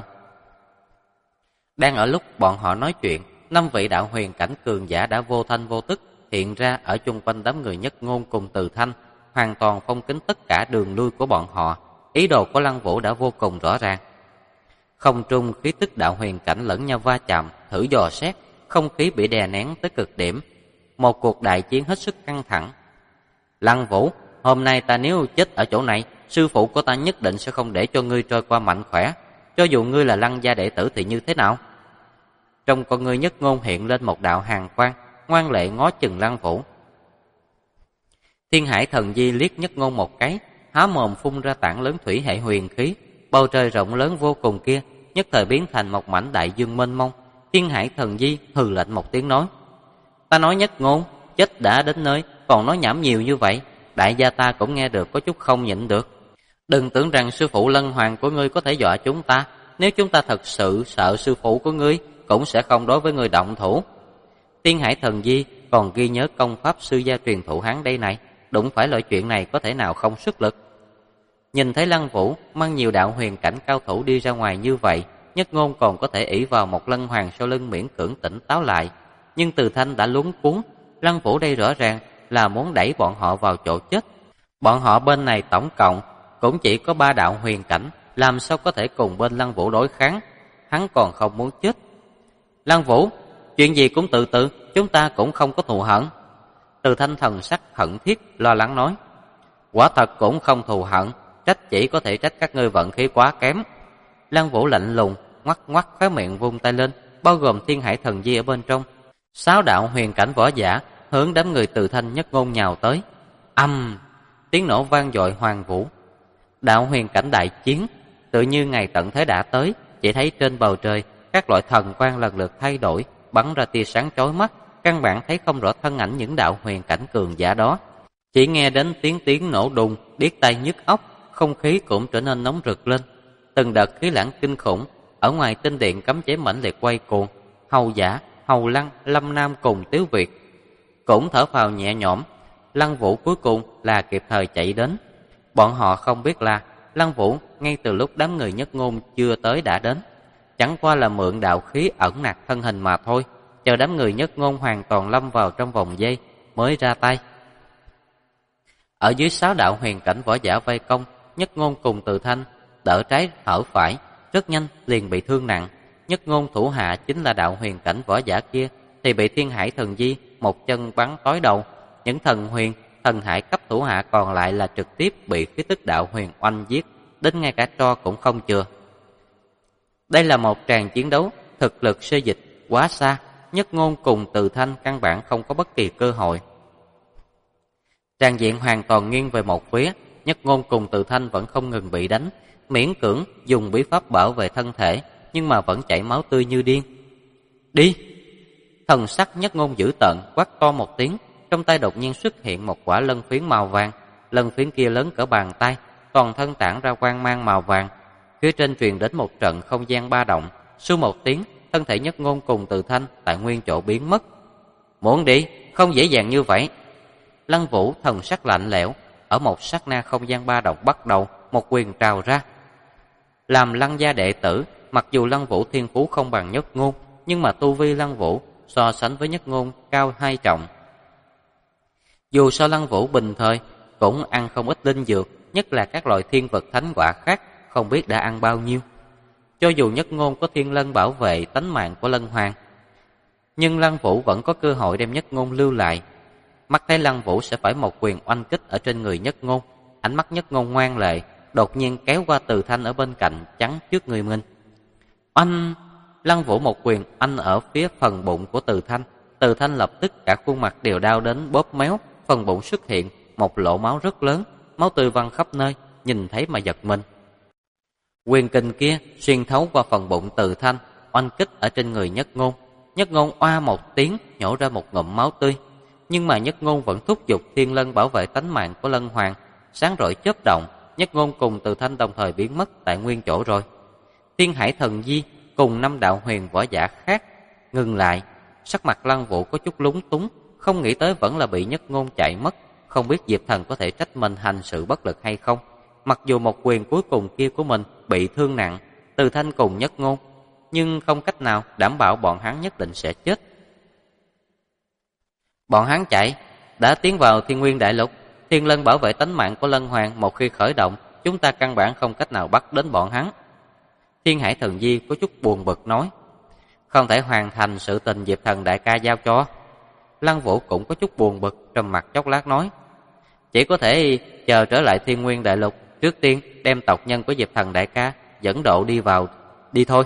Đang ở lúc bọn họ nói chuyện, 5 vị đạo huyền cảnh cường giả đã vô thanh vô tức hiện ra ở chung quanh đám người Nhất Ngôn cùng Từ Thanh, hoàn toàn phong kín tất cả đường lui của bọn họ. Ý đồ của Lăng Vũ đã vô cùng rõ ràng. Không trung khí tức đạo huyền cảnh lẫn nhau va chạm, thử dò xét, không khí bị đè nén tới cực điểm. Một cuộc đại chiến hết sức căng thẳng. Lăng Vũ, hôm nay ta nếu chết ở chỗ này, sư phụ của ta nhất định sẽ không để cho ngươi trôi qua mạnh khỏe. Cho dù ngươi là Lăng gia đệ tử thì như thế nào? Trong con ngươi Nhất Ngôn hiện lên một đạo hàn quang, ngoan lệ ngó chừng Lăng Vũ. Thiên Hải Thần Di liếc Nhất Ngôn một cái, há mồm phun ra tảng lớn thủy hệ huyền khí. Bầu trời rộng lớn vô cùng kia nhất thời biến thành một mảnh đại dương mênh mông. Thiên Hải Thần Di hừ lạnh một tiếng nói: Ta nói Nhất Ngôn, chết đã đến nơi còn nói nhảm nhiều như vậy, đại gia ta cũng nghe được có chút không nhịn được. Đừng tưởng rằng sư phụ Lân Hoàng của ngươi có thể dọa chúng ta. Nếu chúng ta thật sự sợ sư phụ của ngươi, cũng sẽ không đối với ngươi động thủ. Thiên Hải Thần Di còn ghi nhớ công pháp sư gia truyền thụ hắn đây này, đụng phải loại chuyện này có thể nào không sức lực. Nhìn thấy Lăng Vũ mang nhiều đạo huyền cảnh cao thủ đi ra ngoài như vậy, Nhất Ngôn còn có thể ỷ vào một Lân Hoàng sau lưng miễn cưỡng tỉnh táo lại. Nhưng Từ Thanh đã luống cuống, Lăng Vũ đây rõ ràng là muốn đẩy bọn họ vào chỗ chết. Bọn họ bên này tổng cộng cũng chỉ có 3 đạo huyền cảnh, làm sao có thể cùng bên Lăng Vũ đối kháng. Hắn còn không muốn chết. Lăng Vũ, chuyện gì cũng từ từ, chúng ta cũng không có thù hận. Từ Thanh thần sắc hận thiết, lo lắng nói. Quả thật cũng không thù hận, trách chỉ có thể trách các ngươi vận khí quá kém. Lăng Vũ lạnh lùng, ngoắc ngoắc khóe miệng vung tay lên, bao gồm Thiên Hải Thần Di ở bên trong. 6 đạo huyền cảnh võ giả hướng đám người Từ Thanh Nhất Ngôn nhào tới. Âm, tiếng nổ vang dội hoàng vũ. Đạo huyền cảnh đại chiến, tự như ngày tận thế đã tới, chỉ thấy trên bầu trời các loại thần quang lần lượt thay đổi, bắn ra tia sáng chói mắt, căn bản thấy không rõ thân ảnh những đạo huyền cảnh cường giả đó. Chỉ nghe đến tiếng nổ đùng, điếc tai nhức óc, không khí cũng trở nên nóng rực lên. Từng đợt khí lãng kinh khủng, ở ngoài tinh điện cấm chế mãnh liệt quay cuồng. Hầu Giả, Hầu Lăng, Lâm Nam cùng Tiếu Việt cũng thở phào nhẹ nhõm. Lăng Vũ cuối cùng là kịp thời chạy đến. Bọn họ không biết là Lăng Vũ ngay từ lúc đám người Nhất Ngôn chưa tới đã đến, chẳng qua là mượn đạo khí ẩn nặc thân hình mà thôi, chờ đám người Nhất Ngôn hoàn toàn lâm vào trong vòng dây mới ra tay. Ở dưới 6 đạo huyền cảnh võ giả vây công, Nhất Ngôn cùng Từ Thanh đỡ trái hở phải, rất nhanh liền bị thương nặng. Nhất Ngôn thủ hạ chính là đạo huyền cảnh võ giả kia thì bị Thiên Hải Thần Di một chân bắn tói đầu. Những thần huyền, thần hải cấp thủ hạ còn lại là trực tiếp bị khí tức đạo huyền oanh giết, đến ngay cả tro cũng không chừa. Đây là một tràng chiến đấu thực lực xê dịch quá xa, Nhất Ngôn cùng Từ Thanh căn bản không có bất kỳ cơ hội. Tràng diện hoàn toàn nghiêng về một phía, Nhất Ngôn cùng Từ Thanh vẫn không ngừng bị đánh, miễn cưỡng dùng bí pháp bảo vệ thân thể, nhưng mà vẫn chảy máu tươi như điên. Đi! Thần sắc Nhất Ngôn dữ tợn, quát to một tiếng, trong tay đột nhiên xuất hiện một quả lân phiến màu vàng. Lân phiến kia lớn cỡ bàn tay, toàn thân tản ra quang mang màu vàng. Phía trên truyền đến một trận không gian ba động, su một tiếng, thân thể Nhất Ngôn cùng Từ Thanh tại nguyên chỗ biến mất. Muốn đi, không dễ dàng như vậy. Lăng Vũ thần sắc lạnh lẽo, ở một sát na không gian ba động bắt đầu, một quyền trào ra. Làm Lăng gia đệ tử, mặc dù Lăng Vũ thiên phú không bằng Nhất Ngôn, nhưng mà tu vi Lăng Vũ so sánh với Nhất Ngôn cao 2 trọng. Dù so Lăng Vũ bình thời cũng ăn không ít linh dược, nhất là các loại thiên vật thánh quả khác, không biết đã ăn bao nhiêu. Cho dù Nhất Ngôn có thiên lân bảo vệ tánh mạng của Lân Hoàng, nhưng Lăng Vũ vẫn có cơ hội đem Nhất Ngôn lưu lại. Mắt thấy Lăng Vũ sẽ phải một quyền oanh kích ở trên người Nhất Ngôn, ánh mắt Nhất Ngôn ngoan lệ, đột nhiên kéo qua Từ Thanh ở bên cạnh chắn trước người mình. Oanh! Lăng Vũ một quyền oanh ở phía phần bụng của Từ Thanh. Từ Thanh lập tức cả khuôn mặt đều đau đến bóp méo, phần bụng xuất hiện một lỗ máu rất lớn, máu tươi văng khắp nơi, nhìn thấy mà giật mình. Quyền kình kia xuyên thấu qua phần bụng Từ Thanh, oanh kích ở trên người Nhất Ngôn. Nhất Ngôn oa một tiếng, nhổ ra một ngụm máu tươi, nhưng mà Nhất Ngôn vẫn thúc giục thiên lân bảo vệ tánh mạng của Lân Hoàng. Sáng rọi chớp động, Nhất Ngôn cùng Từ Thanh đồng thời biến mất tại nguyên chỗ rồi. Thiên Hải Thần Di cùng 5 đạo huyền võ giả khác ngừng lại, sắc mặt Lăng Vũ có chút lúng túng, không nghĩ tới vẫn là bị Nhất Ngôn chạy mất. Không biết Diệp Thần có thể trách mình hành sự bất lực hay không. Mặc dù một quyền cuối cùng kia của mình bị thương nặng, Từ Thanh cùng Nhất Ngôn, nhưng không cách nào đảm bảo bọn hắn nhất định sẽ chết. Bọn hắn chạy, đã tiến vào Thiên Nguyên Đại Lục. Thiên Lân bảo vệ tánh mạng của Lân Hoàng, một khi khởi động, chúng ta căn bản không cách nào bắt đến bọn hắn. Thiên Hải Thần Di có chút buồn bực nói, không thể hoàn thành sự tình Diệp Thần đại ca giao cho. Lăng Vũ cũng có chút buồn bực, trầm mặt chốc lát nói, chỉ có thể chờ trở lại Thiên Nguyên Đại Lục, trước tiên đem tộc nhân của Diệp Thần đại ca dẫn độ đi vào, đi thôi.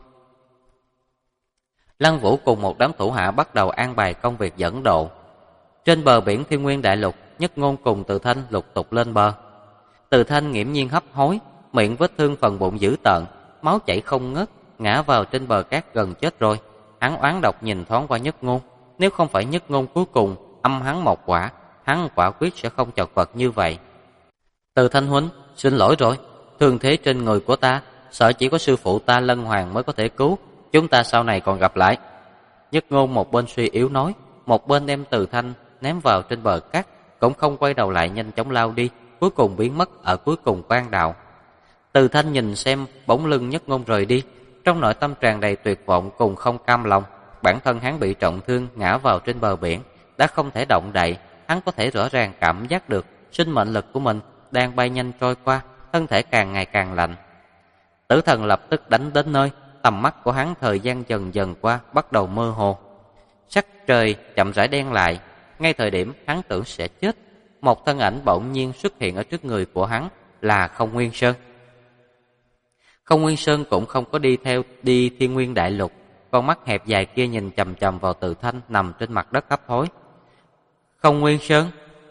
Lăng Vũ cùng một đám thủ hạ bắt đầu an bài công việc dẫn độ. Trên bờ biển Thiên Nguyên Đại Lục, Nhất Ngôn cùng Từ Thanh lục tục lên bờ. Từ Thanh nghiễm nhiên hấp hối, miệng vết thương phần bụng dữ tợn, máu chảy không ngớt, ngã vào trên bờ cát gần chết rồi. Hắn oán độc nhìn thoáng qua Nhất Ngôn, nếu không phải Nhất Ngôn cuối cùng âm hắn một quả, hắn quả quyết sẽ không chật vật như vậy. Từ Thanh huynh, Xin lỗi rồi, thương thế trên người của ta, sợ chỉ có sư phụ ta Lân Hoàng mới có thể cứu, chúng ta sau này còn gặp lại. Nhất Ngôn một bên suy yếu nói, một bên đem Từ Thanh ném vào trên bờ cát, cũng không quay đầu lại nhanh chóng lao đi, cuối cùng biến mất ở cuối cùng quan đạo. Từ Thanh nhìn xem bóng lưng Nhất Ngôn rời đi, trong nội tâm tràn đầy tuyệt vọng cùng không cam lòng. Bản thân hắn bị trọng thương ngã vào trên bờ biển, đã không thể động đậy, hắn có thể rõ ràng cảm giác được sinh mệnh lực của mình đang bay nhanh trôi qua, thân thể càng ngày càng lạnh. Tử Thần lập tức đánh đến nơi, tầm mắt của hắn thời gian dần dần qua bắt đầu mơ hồ. Sắc trời chậm rãi đen lại, ngay thời điểm hắn tưởng sẽ chết, một thân ảnh bỗng nhiên xuất hiện ở trước người của hắn, là Không Nguyên Sơn. Không Nguyên Sơn cũng không có đi Thiên Nguyên Đại Lục, con mắt hẹp dài kia nhìn chằm chằm vào Từ Thanh nằm trên mặt đất hấp hối. Không Nguyên Sơn,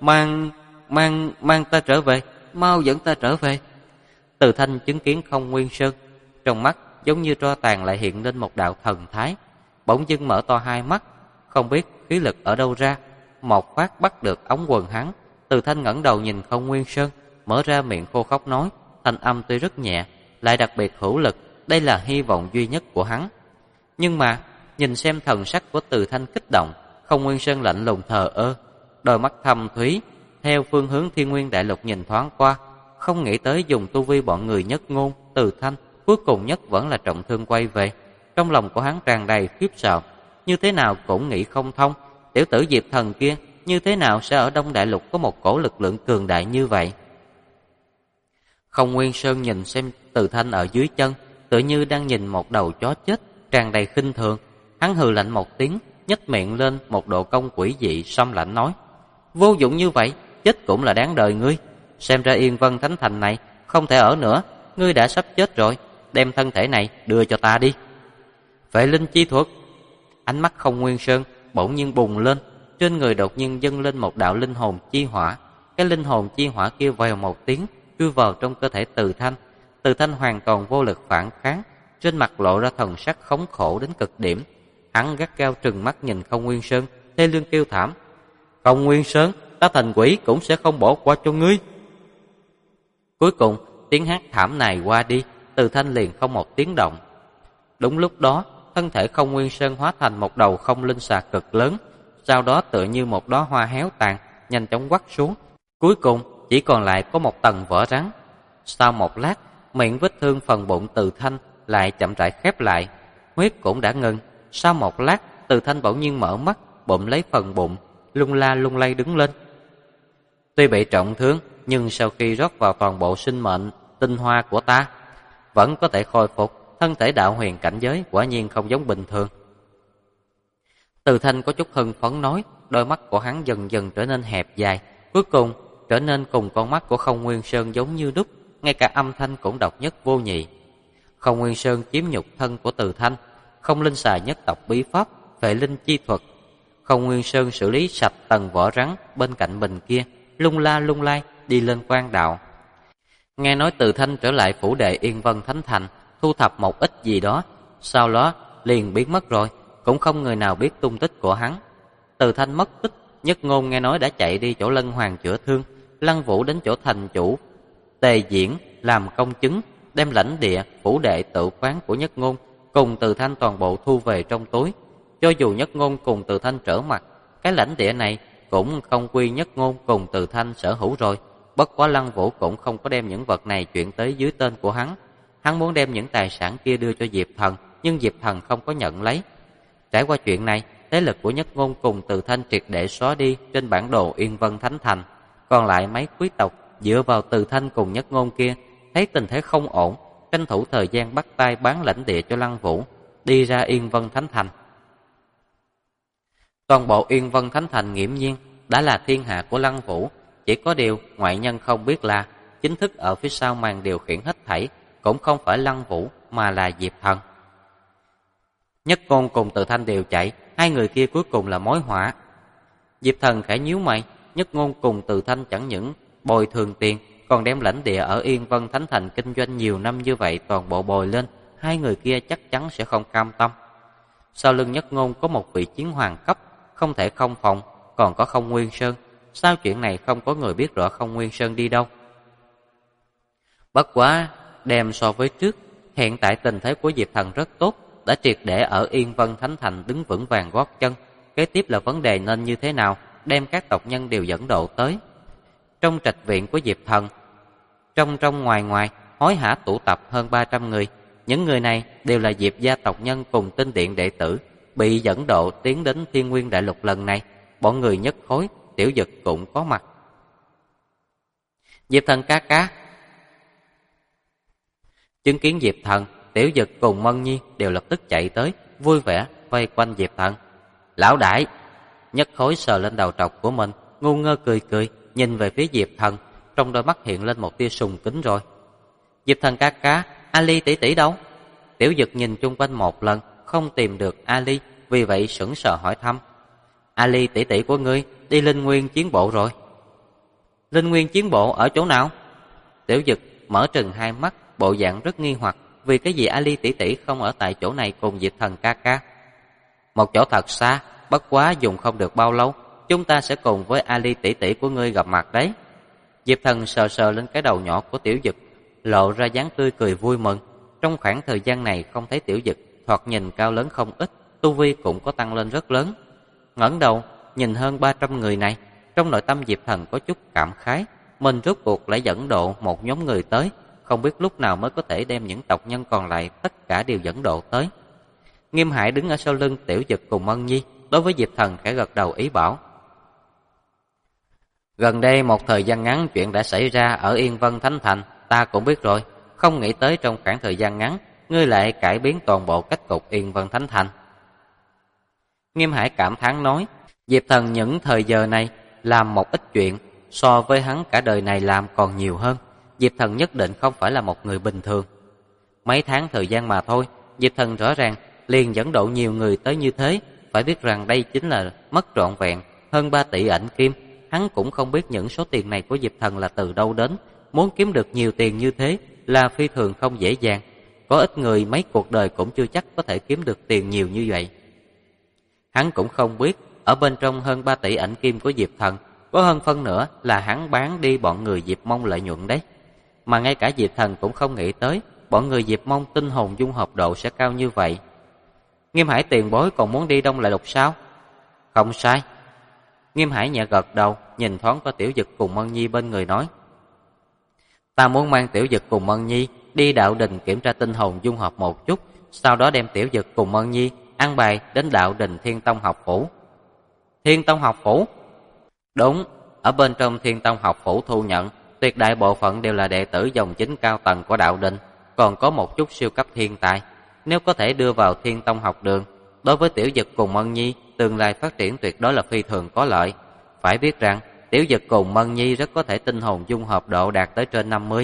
mang ta trở về, mau dẫn ta trở về. Từ Thanh chứng kiến Không Nguyên Sơn, trong mắt giống như tro tàn lại hiện lên một đạo thần thái, bỗng dưng mở to hai mắt, không biết khí lực ở đâu ra, một phát bắt được ống quần hắn. Từ Thanh ngẩng đầu nhìn Không Nguyên Sơn, mở ra miệng khô khóc nói, thanh âm tuy rất nhẹ, lại đặc biệt hữu lực, đây là hy vọng duy nhất của hắn. Nhưng mà, nhìn xem thần sắc của Từ Thanh kích động, Không Nguyên Sơn lạnh lùng thờ ơ, đôi mắt thâm thúy theo phương hướng Thiên Nguyên Đại Lục nhìn thoáng qua, không nghĩ tới dùng tu vi bọn người Nhất Ngôn, Từ Thanh, cuối cùng nhất vẫn là trọng thương quay về. Trong lòng của hắn tràn đầy khiếp sợ, như thế nào cũng nghĩ không thông, tiểu tử Diệp Thần kia như thế nào sẽ ở Đông Đại Lục có một cổ lực lượng cường đại như vậy. Không Nguyên Sơn nhìn xem Từ Thanh ở dưới chân, tựa như đang nhìn một đầu chó chết, tràn đầy khinh thường. Hắn hừ lạnh một tiếng, nhếch miệng lên một độ cong quỷ dị, xâm lạnh nói, vô dụng như vậy, chết cũng là đáng đời ngươi. Xem ra Yên Vân Thánh Thành này không thể ở nữa, ngươi đã sắp chết rồi, đem thân thể này đưa cho ta đi. Vệ linh chi thuật. Ánh mắt Không Nguyên Sơn bỗng nhiên bùng lên, trên người đột nhiên dâng lên một đạo linh hồn chi hỏa. Cái linh hồn chi hỏa kia vèo một tiếng chui vào trong cơ thể Từ Thanh. Từ Thanh hoàn toàn vô lực phản kháng, trên mặt lộ ra thần sắc khống khổ đến cực điểm. Hắn gắt gao trừng mắt nhìn Không Nguyên Sơn, thê lương kêu thảm, Không Nguyên Sơn, ta thành quỷ cũng sẽ không bỏ qua cho ngươi. Cuối cùng tiếng hát thảm này qua đi, Từ Thanh liền không một tiếng động. Đúng lúc đó, thân thể Không Nguyên Sơn hóa thành một đầu không linh xà cực lớn, sau đó tựa như một đóa hoa héo tàn, nhanh chóng quắt xuống. Cuối cùng chỉ còn lại có một tầng vỏ rắn. Sau một lát, miệng vết thương phần bụng Từ Thanh lại chậm rãi khép lại, huyết cũng đã ngừng. Sau một lát, Từ Thanh bỗng nhiên mở mắt, bụm lấy phần bụng, lung la lung lay đứng lên. Tuy bị trọng thương, nhưng sau khi rót vào toàn bộ sinh mệnh tinh hoa của ta, vẫn có thể khôi phục. Thân thể đạo huyền cảnh giới quả nhiên không giống bình thường. Từ Thanh có chút hưng phấn nói, đôi mắt của hắn dần dần trở nên hẹp dài, cuối cùng trở nên cùng con mắt của Không Nguyên Sơn giống như đúc, ngay cả âm thanh cũng độc nhất vô nhị. Không Nguyên Sơn chiếm nhục thân của Từ Thanh, không linh xà nhất tộc bí pháp, vệ linh chi thuật. Không Nguyên Sơn xử lý sạch tầng vỏ rắn bên cạnh mình kia, lung la lung lay đi lên quan đạo. Nghe nói Từ Thanh trở lại phủ đệ Yên Vân Thánh Thành, thu thập một ít gì đó, sau đó liền biến mất rồi, cũng không người nào biết tung tích của hắn. Từ Thanh mất tích, Nhất Ngôn nghe nói đã chạy đi chỗ Lân Hoàng chữa thương, Lăng Vũ đến chỗ thành chủ Tề Diễn làm công chứng, đem lãnh địa phủ đệ tự quán của Nhất Ngôn cùng Từ Thanh toàn bộ thu về trong túi. Cho dù Nhất Ngôn cùng Từ Thanh trở mặt, cái lãnh địa này cũng không quy Nhất Ngôn cùng Từ Thanh sở hữu rồi. Bất quá Lăng Vũ cũng không có đem những vật này chuyển tới dưới tên của hắn. Hắn muốn đem những tài sản kia đưa cho Diệp Thần, nhưng Diệp Thần không có nhận lấy. Trải qua chuyện này, thế lực của Nhất Ngôn cùng Từ Thanh triệt để xóa đi trên bản đồ Yên Vân Thánh Thành. Còn lại mấy quý tộc dựa vào Từ Thanh cùng Nhất Ngôn kia, thấy tình thế không ổn, tranh thủ thời gian bắt tay bán lãnh địa cho Lăng Vũ, đi ra Yên Vân Thánh Thành. Toàn bộ Yên Vân Thánh Thành nghiễm nhiên đã là thiên hạ của Lăng Vũ, chỉ có điều ngoại nhân không biết là chính thức ở phía sau màn điều khiển hết thảy cũng không phải Lăng Vũ mà là Diệp Thần. Nhất Ngôn cùng Từ Thanh đều chạy, hai người kia cuối cùng là mối họa. Diệp Thần khẽ nhíu mày, Nhất Ngôn cùng Từ Thanh chẳng những bồi thường tiền, còn đem lãnh địa ở Yên Vân Thánh Thành kinh doanh nhiều năm như vậy toàn bộ bồi lên, hai người kia chắc chắn sẽ không cam tâm. Sau lưng Nhất Ngôn có một vị chiến hoàng cấp, không thể không phòng, còn có Không Nguyên Sơn. Sao chuyện này không có người biết rõ Không Nguyên Sơn đi đâu? Bất quá, đem so với trước, hiện tại tình thế của Diệp Thần rất tốt, đã triệt để ở Yên Vân Thánh Thành đứng vững vàng gót chân. Kế tiếp là vấn đề nên như thế nào, đem các tộc nhân đều dẫn độ tới. Trong trạch viện của Diệp Thần, trong ngoài, hối hả tụ tập hơn 300 người. Những người này đều là Diệp gia tộc nhân cùng tinh điện đệ tử, bị dẫn độ tiến đến Thiên Nguyên Đại Lục lần này. Bọn người nhất khối, Tiểu Dực cũng có mặt. Diệp Thần ca ca. Chứng kiến Diệp Thần, Tiểu Dực cùng Mân Nhi đều lập tức chạy tới, vui vẻ vây quanh Diệp Thần. Lão đại! Nhất khối sờ lên đầu trọc của mình, ngu ngơ cười, nhìn về phía Diệp Thần, trong đôi mắt hiện lên một tia sùng kính rồi. Diệp Thần ca ca, Ali tỷ tỷ đâu? Tiểu Dực nhìn chung quanh một lần, không tìm được Ali, vì vậy sững sờ hỏi thăm. Ali tỷ tỷ của ngươi đi Linh Nguyên chiến bộ rồi. Linh Nguyên chiến bộ ở chỗ nào? Tiểu Dực mở trừng hai mắt, bộ dạng rất nghi hoặc, vì cái gì Ali tỷ tỷ không ở tại chỗ này cùng Diệp Thần ca ca? Một chỗ thật xa, bất quá dùng không được bao lâu, chúng ta sẽ cùng với Ali tỷ tỷ của ngươi gặp mặt đấy. Diệp Thần sờ sờ lên cái đầu nhỏ của Tiểu Dực, lộ ra dáng tươi cười vui mừng. Trong khoảng thời gian này không thấy Tiểu Dực, thoạt nhìn cao lớn không ít, tu vi cũng có tăng lên rất lớn. Ngẩng đầu nhìn hơn 300 người này, trong nội tâm Diệp Thần có chút cảm khái, mình rốt cuộc lại dẫn độ một nhóm người tới, không biết lúc nào mới có thể đem những tộc nhân còn lại tất cả đều dẫn độ tới. Nghiêm Hải đứng ở sau lưng Tiểu Dực cùng Mân Nhi, đối với Diệp Thần khẽ gật đầu ý bảo. Gần đây một thời gian ngắn chuyện đã xảy ra ở Yên Vân Thánh Thành, ta cũng biết rồi, không nghĩ tới trong khoảng thời gian ngắn, ngươi lại cải biến toàn bộ cách cục Yên Vân Thánh Thành. Nghiêm Hải cảm thán nói, Diệp Thần những thời giờ này làm một ít chuyện, so với hắn cả đời này làm còn nhiều hơn. Diệp Thần nhất định không phải là một người bình thường. Mấy tháng thời gian mà thôi, Diệp Thần rõ ràng liền dẫn độ nhiều người tới như thế, phải biết rằng đây chính là mất trọn vẹn hơn 3 tỷ ảnh kim. Hắn cũng không biết những số tiền này của Diệp Thần là từ đâu đến, muốn kiếm được nhiều tiền như thế là phi thường không dễ dàng. Có ít người mấy cuộc đời cũng chưa chắc có thể kiếm được tiền nhiều như vậy. Hắn cũng không biết, ở bên trong hơn 3 tỷ ảnh kim của Diệp Thần, có hơn phân nửa là hắn bán đi bọn người Diệp Mông lợi nhuận đấy. Mà ngay cả Diệp Thần cũng không nghĩ tới, bọn người Diệp Mông tinh hồn dung hợp độ sẽ cao như vậy. Nghiêm Hải tiền bối còn muốn đi Đông Đại Lục sao? Không sai. Nghiêm Hải nhẹ gật đầu, nhìn thoáng qua Tiểu Dực cùng Mân Nhi bên người nói. Ta muốn mang Tiểu Dực cùng Mân Nhi đi đạo đình kiểm tra tinh hồn dung hợp một chút, sau đó đem Tiểu Dực cùng Mân Nhi an bài đến đạo đình Thiên Tông học phủ. Thiên Tông học phủ? Đúng, ở bên trong Thiên Tông học phủ thu nhận, tuyệt đại bộ phận đều là đệ tử dòng chính cao tầng của đạo đình, còn có một chút siêu cấp thiên tài. Nếu có thể đưa vào Thiên Tông học đường, đối với Tiểu Dực cùng Mân Nhi, tương lai phát triển tuyệt đối là phi thường có lợi. Phải biết rằng, Tiểu Dực cùng Mân Nhi rất có thể tinh hồn dung hợp độ đạt tới trên 50.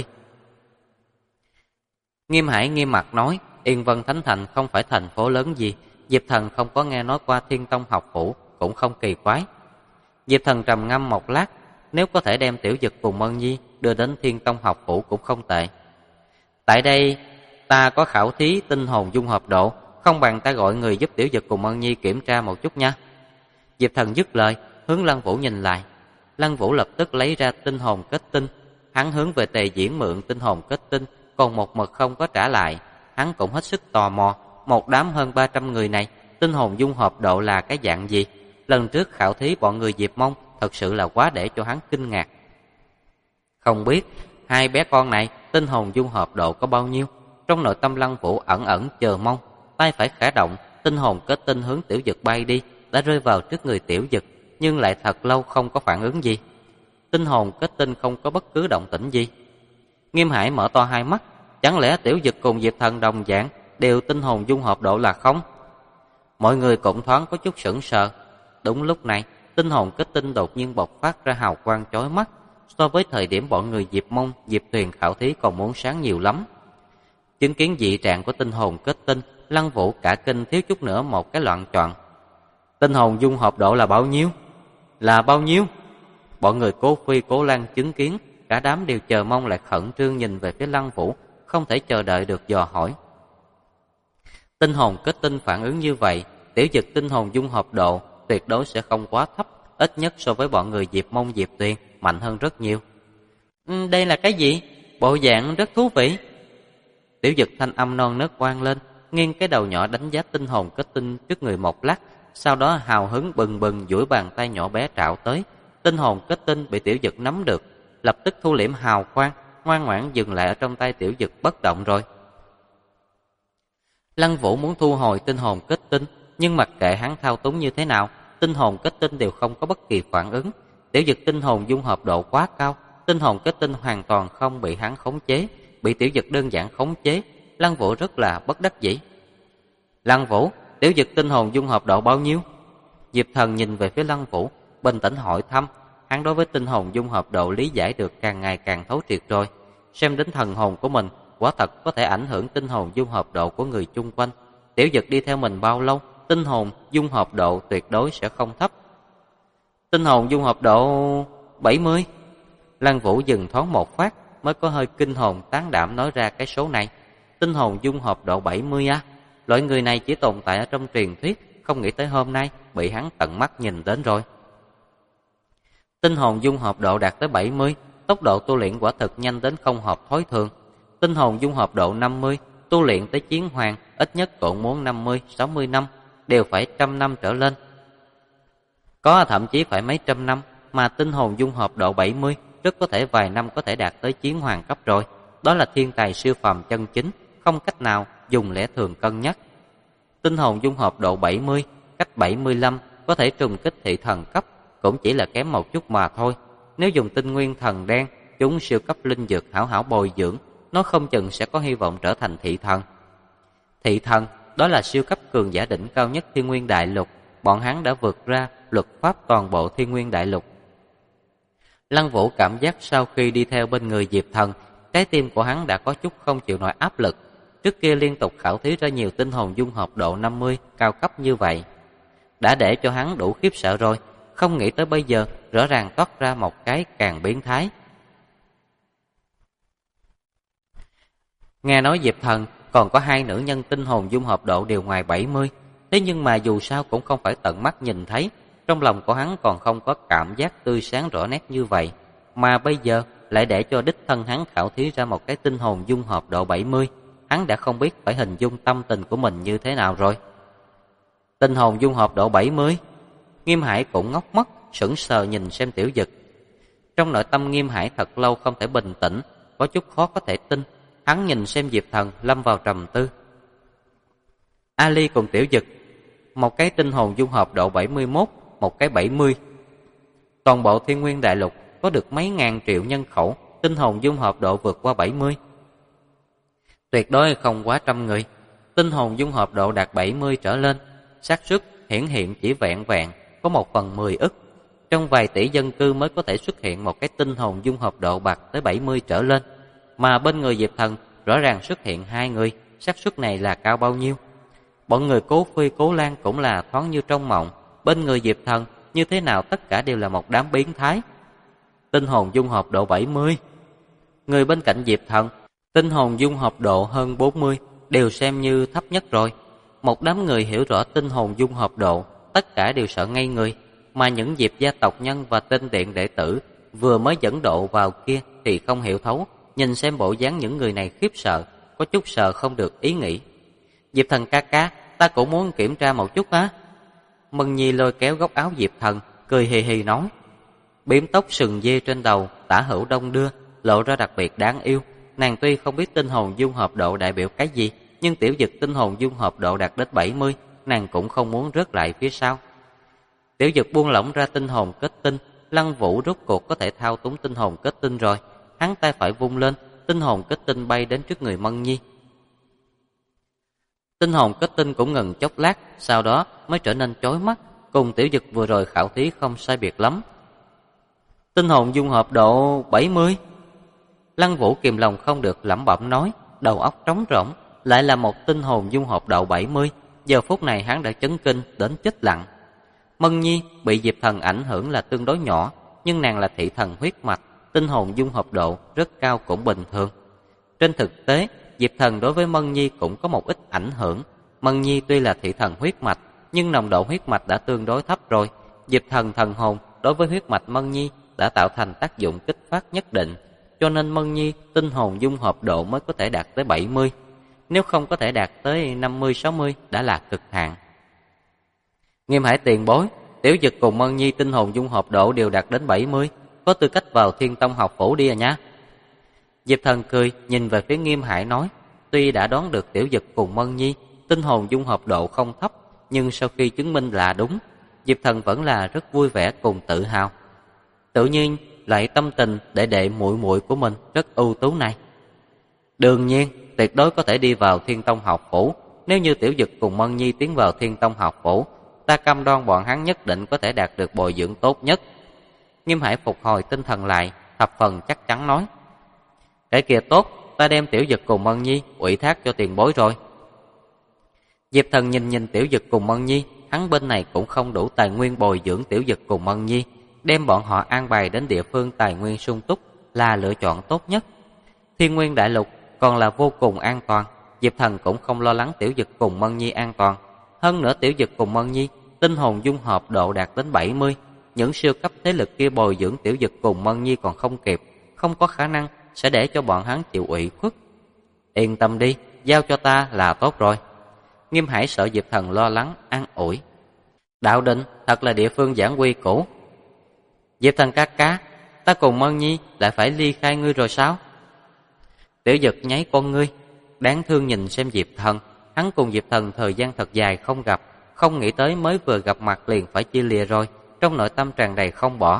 Nghiêm Hải nghiêm mặt nói, Yên Vân Thánh Thành không phải thành phố lớn gì, Diệp Thần không có nghe nói qua Thiên Tông học phủ, cũng không kỳ quái. Diệp Thần trầm ngâm một lát, nếu có thể đem Tiểu Dực cùng Mân Nhi đưa đến Thiên Tông học phủ cũng không tệ. Tại đây, ta có khảo thí tinh hồn dung hợp độ, không bằng ta gọi người giúp Tiểu Dực cùng Mân Nhi kiểm tra một chút nha. Diệp Thần dứt lời, hướng Lăng Vũ nhìn lại. Lăng Vũ lập tức lấy ra tinh hồn kết tinh, hắn hướng về Tề Diễn mượn tinh hồn kết tinh, còn một mực không có trả lại. Hắn cũng hết sức tò mò, một đám hơn 300 người này, tinh hồn dung hợp độ là cái dạng gì? Lần trước khảo thí bọn người Diệp Mông thật sự là quá để cho hắn kinh ngạc. Không biết hai bé con này tinh hồn dung hợp độ có bao nhiêu? Trong nội tâm Lăng Vũ ẩn ẩn chờ mong, tay phải khẽ động, tinh hồn kết tinh hướng Tiểu Dực bay đi, đã rơi vào trước người Tiểu Dực, nhưng lại thật lâu không có phản ứng gì. Tinh hồn kết tinh không có bất cứ động tĩnh gì. Nghiêm Hải mở to hai mắt, chẳng lẽ Tiểu Dực cùng Diệp Thần đồng dạng đều tinh hồn dung hợp độ là không? Mọi người cũng thoáng có chút sững sờ. Đúng lúc này, tinh hồn kết tinh đột nhiên bộc phát ra hào quang chói mắt, so với thời điểm bọn người Diệp Mông, Diệp Tuyền khảo thí còn muốn sáng nhiều lắm. Chứng kiến dị trạng của tinh hồn kết tinh, Lăng Vũ cả kinh thiếu chút nữa một cái loạn choạng. Tinh hồn dung hợp độ là bao nhiêu? Là bao nhiêu? Bọn người Cố Phi, Cố Lan chứng kiến, cả đám đều chờ mong lại khẩn trương nhìn về phía Lăng Vũ, không thể chờ đợi được dò hỏi. Tinh hồn kết tinh phản ứng như vậy, Tiểu Dực tinh hồn dung hợp độ tuyệt đối sẽ không quá thấp, ít nhất so với bọn người Diệp Mông, Diệp Tuyền mạnh hơn rất nhiều. Đây là cái gì? bộ dạng rất thú vị. Tiểu Dực thanh âm non nớt vang lên, nghiêng cái đầu nhỏ đánh giá tinh hồn kết tinh trước người một lát, sau đó hào hứng bừng bừng duỗi bàn tay nhỏ bé trạo tới. Tinh hồn kết tinh bị Tiểu Dực nắm được, lập tức thu liễm hào quang, ngoan ngoãn dừng lại ở trong tay Tiểu Dực bất động rồi. Lăng Vũ muốn thu hồi tinh hồn kết tinh, nhưng mặc kệ hắn thao túng như thế nào, tinh hồn kết tinh đều không có bất kỳ phản ứng. Tiểu Dực tinh hồn dung hợp độ quá cao, tinh hồn kết tinh hoàn toàn không bị hắn khống chế, bị Tiểu Dực đơn giản khống chế. Lăng Vũ rất là bất đắc dĩ. Lăng Vũ, Tiểu Dực tinh hồn dung hợp độ bao nhiêu? Diệp Thần nhìn về phía Lăng Vũ, bình tĩnh hỏi thăm. Hắn đối với tinh hồn dung hợp độ lý giải được càng ngày càng thấu triệt rồi. Xem đến thần hồn của mình, quả thật có thể ảnh hưởng tinh hồn dung hợp độ của người chung quanh. Tiểu Dực đi theo mình bao lâu, tinh hồn dung hợp độ tuyệt đối sẽ không thấp. Tinh hồn dung hợp độ 70. Lăng Vũ dừng thoáng một phát, mới có hơi kinh hồn tán đảm nói ra cái số này. Tinh hồn dung hợp độ 70 á? Loại người này chỉ tồn tại ở trong truyền thuyết, không nghĩ tới hôm nay bị hắn tận mắt nhìn đến rồi. Tinh hồn dung hợp độ đạt tới 70, tốc độ tu luyện quả thực nhanh đến không hợp thói thường. Tinh hồn dung hợp độ 50, tu luyện tới chiến hoàng ít nhất cũng muốn 50-60 năm, đều phải 100 năm trở lên. Có thậm chí phải mấy trăm năm, mà tinh hồn dung hợp độ 70 rất có thể vài năm có thể đạt tới chiến hoàng cấp rồi. Đó là thiên tài siêu phàm chân chính, không cách nào dùng lẽ thường cân nhắc. Tinh hồn dung hợp độ 70, cách 75 có thể trùng kích thị thần cấp, cũng chỉ là kém một chút mà thôi. Nếu dùng tinh nguyên thần đen, chúng siêu cấp linh dược hảo hảo bồi dưỡng, nó không chừng sẽ có hy vọng trở thành thị thần. Thị thần, đó là siêu cấp cường giả đỉnh cao nhất Thiên Nguyên Đại Lục, bọn hắn đã vượt ra luật pháp toàn bộ Thiên Nguyên Đại Lục. Lăng Vũ cảm giác sau khi đi theo bên người Diệp Thần, trái tim của hắn đã có chút không chịu nổi áp lực. Trước kia liên tục khảo thí ra nhiều tinh hồn dung hợp độ 50 cao cấp như vậy, đã để cho hắn đủ khiếp sợ rồi. Không nghĩ tới bây giờ rõ ràng toát ra một cái càng biến thái. Nghe nói Diệp Thần còn có 2 nữ nhân tinh hồn dung hợp độ đều ngoài 70, thế nhưng mà dù sao cũng không phải tận mắt nhìn thấy, trong lòng của hắn còn không có cảm giác tươi sáng rõ nét như vậy, mà bây giờ lại để cho đích thân hắn khảo thí ra một cái tinh hồn dung hợp độ 70, hắn đã không biết phải hình dung tâm tình của mình như thế nào rồi. Tinh hồn dung hợp độ 70. Nghiêm Hải cũng ngốc mất, sững sờ nhìn xem Tiểu Dực. Trong nội tâm Nghiêm Hải thật lâu không thể bình tĩnh, có chút khó có thể tin. Hắn nhìn xem Diệp Thần lâm vào trầm tư. Ali cùng Tiểu Dực, một cái tinh hồn dung hợp độ 71, một cái 70. Toàn bộ Thiên Nguyên Đại Lục có được mấy ngàn triệu nhân khẩu, tinh hồn dung hợp độ vượt qua 70. Tuyệt đối không quá 100 người. Tinh hồn dung hợp độ đạt 70 trở lên, xác suất hiển hiện chỉ vẹn vẹn có 1/10 ức. Trong vài tỷ dân cư mới có thể xuất hiện một cái tinh hồn dung hợp độ bạc tới 70 trở lên. Mà bên người Diệp Thần rõ ràng xuất hiện 2 người, xác suất này là cao bao nhiêu? Bọn người Cố Phi Cố Lan cũng là thoáng như trong mộng. Bên người Diệp Thần như thế nào tất cả đều là một đám biến thái. Tinh hồn dung hợp độ 70. Người bên cạnh Diệp Thần tinh hồn dung hợp độ hơn 40 đều xem như thấp nhất rồi. Một đám người hiểu rõ tinh hồn dung hợp độ, tất cả đều sợ ngây người. Mà những Diệp gia tộc nhân và tinh điện đệ tử vừa mới dẫn độ vào kia thì không hiểu thấu. Nhìn xem bộ dáng những người này khiếp sợ, có chút sợ không được ý nghĩ. Diệp Thần ca ca, ta cũng muốn kiểm tra một chút á. Mân Nhi lôi kéo góc áo Diệp Thần, cười hì hì nói. Bím tóc sừng dê trên đầu tả hữu đông đưa, lộ ra đặc biệt đáng yêu. Nàng tuy không biết tinh hồn dung hợp độ đại biểu cái gì, nhưng Tiểu Dực tinh hồn dung hợp độ đạt đến 70, nàng cũng không muốn rớt lại phía sau. Tiểu Dực buông lỏng ra tinh hồn kết tinh, Lăng Vũ rốt cuộc có thể thao túng tinh hồn kết tinh rồi. Hắn tay phải vung lên, tinh hồn kết tinh bay đến trước người Mân Nhi. Tinh hồn kết tinh cũng ngừng chốc lát, sau đó mới trở nên chói mắt, cùng Tiểu Dực vừa rồi khảo thí không sai biệt lắm. Tinh hồn dung hợp độ 70. Lăng Vũ kìm lòng không được lẩm bẩm nói, đầu óc trống rỗng, lại là một tinh hồn dung hợp độ 70. Giờ phút này hắn đã chấn kinh đến chết lặng. Mân Nhi bị Diệp Thần ảnh hưởng là tương đối nhỏ, nhưng nàng là thị thần huyết mạch, tinh hồn dung hợp độ rất cao cũng bình thường. Trên thực tế, Diệp Thần đối với Mân Nhi cũng có một ít ảnh hưởng. Mân Nhi tuy là thị thần huyết mạch, nhưng nồng độ huyết mạch đã tương đối thấp rồi. Diệp Thần thần hồn đối với huyết mạch Mân Nhi đã tạo thành tác dụng kích phát nhất định. cho nên Mân Nhi tinh hồn dung hợp độ mới có thể đạt tới 70. Nếu không có thể đạt tới 50-60 đã là cực hạn. Nghiêm Hải tiền bối, Tiểu Dực cùng Mân Nhi tinh hồn dung hợp độ đều đạt đến 70, có tư cách vào Thiên Tông học phủ đi à nhá. Diệp Thần cười nhìn về phía Nghiêm Hải nói, tuy đã đoán được Tiểu Dực cùng Mân Nhi tinh hồn dung hợp độ không thấp, nhưng sau khi chứng minh là đúng, Diệp Thần vẫn là rất vui vẻ cùng tự hào. Tự nhiên lại tâm tình để đệ muội muội của mình rất ưu tú này. Đương nhiên, tuyệt đối có thể đi vào Thiên Tông học phủ. Nếu như Tiểu Dực cùng Mân Nhi tiến vào Thiên Tông học phủ, ta cam đoan bọn hắn nhất định có thể đạt được bồi dưỡng tốt nhất. Nghiêm Hải phục hồi tinh thần lại, thập phần chắc chắn nói, cái kia tốt, ta đem Tiểu Dực cùng Mân Nhi ủy thác cho tiền bối rồi. Diệp Thần nhìn Tiểu Dực cùng Mân Nhi, hắn bên này cũng không đủ tài nguyên bồi dưỡng Tiểu Dực cùng Mân Nhi, đem bọn họ an bài đến địa phương tài nguyên sung túc là lựa chọn tốt nhất. Thiên Nguyên Đại Lục còn là vô cùng an toàn, Diệp Thần cũng không lo lắng Tiểu Dực cùng Mân Nhi an toàn. Hơn nữa Tiểu Dực cùng Mân Nhi tinh hồn dung hợp độ đạt đến 70, những siêu cấp thế lực kia bồi dưỡng Tiểu Dực cùng Mân Nhi còn không kịp, không có khả năng sẽ để cho bọn hắn chịu ủy khuất. Yên tâm đi, giao cho ta là tốt rồi. Nghiêm Hải sợ Diệp Thần lo lắng, an ủi. Đạo Định thật là địa phương giảng quy cũ. Diệp Thần ca ca, ta cùng Mân Nhi lại phải ly khai ngươi rồi sao? Tiểu Dực nháy con ngươi, đáng thương nhìn xem Diệp Thần. Hắn cùng Diệp Thần thời gian thật dài không gặp, không nghĩ tới mới vừa gặp mặt liền phải chia lìa rồi, trong nội tâm tràn đầy không bỏ.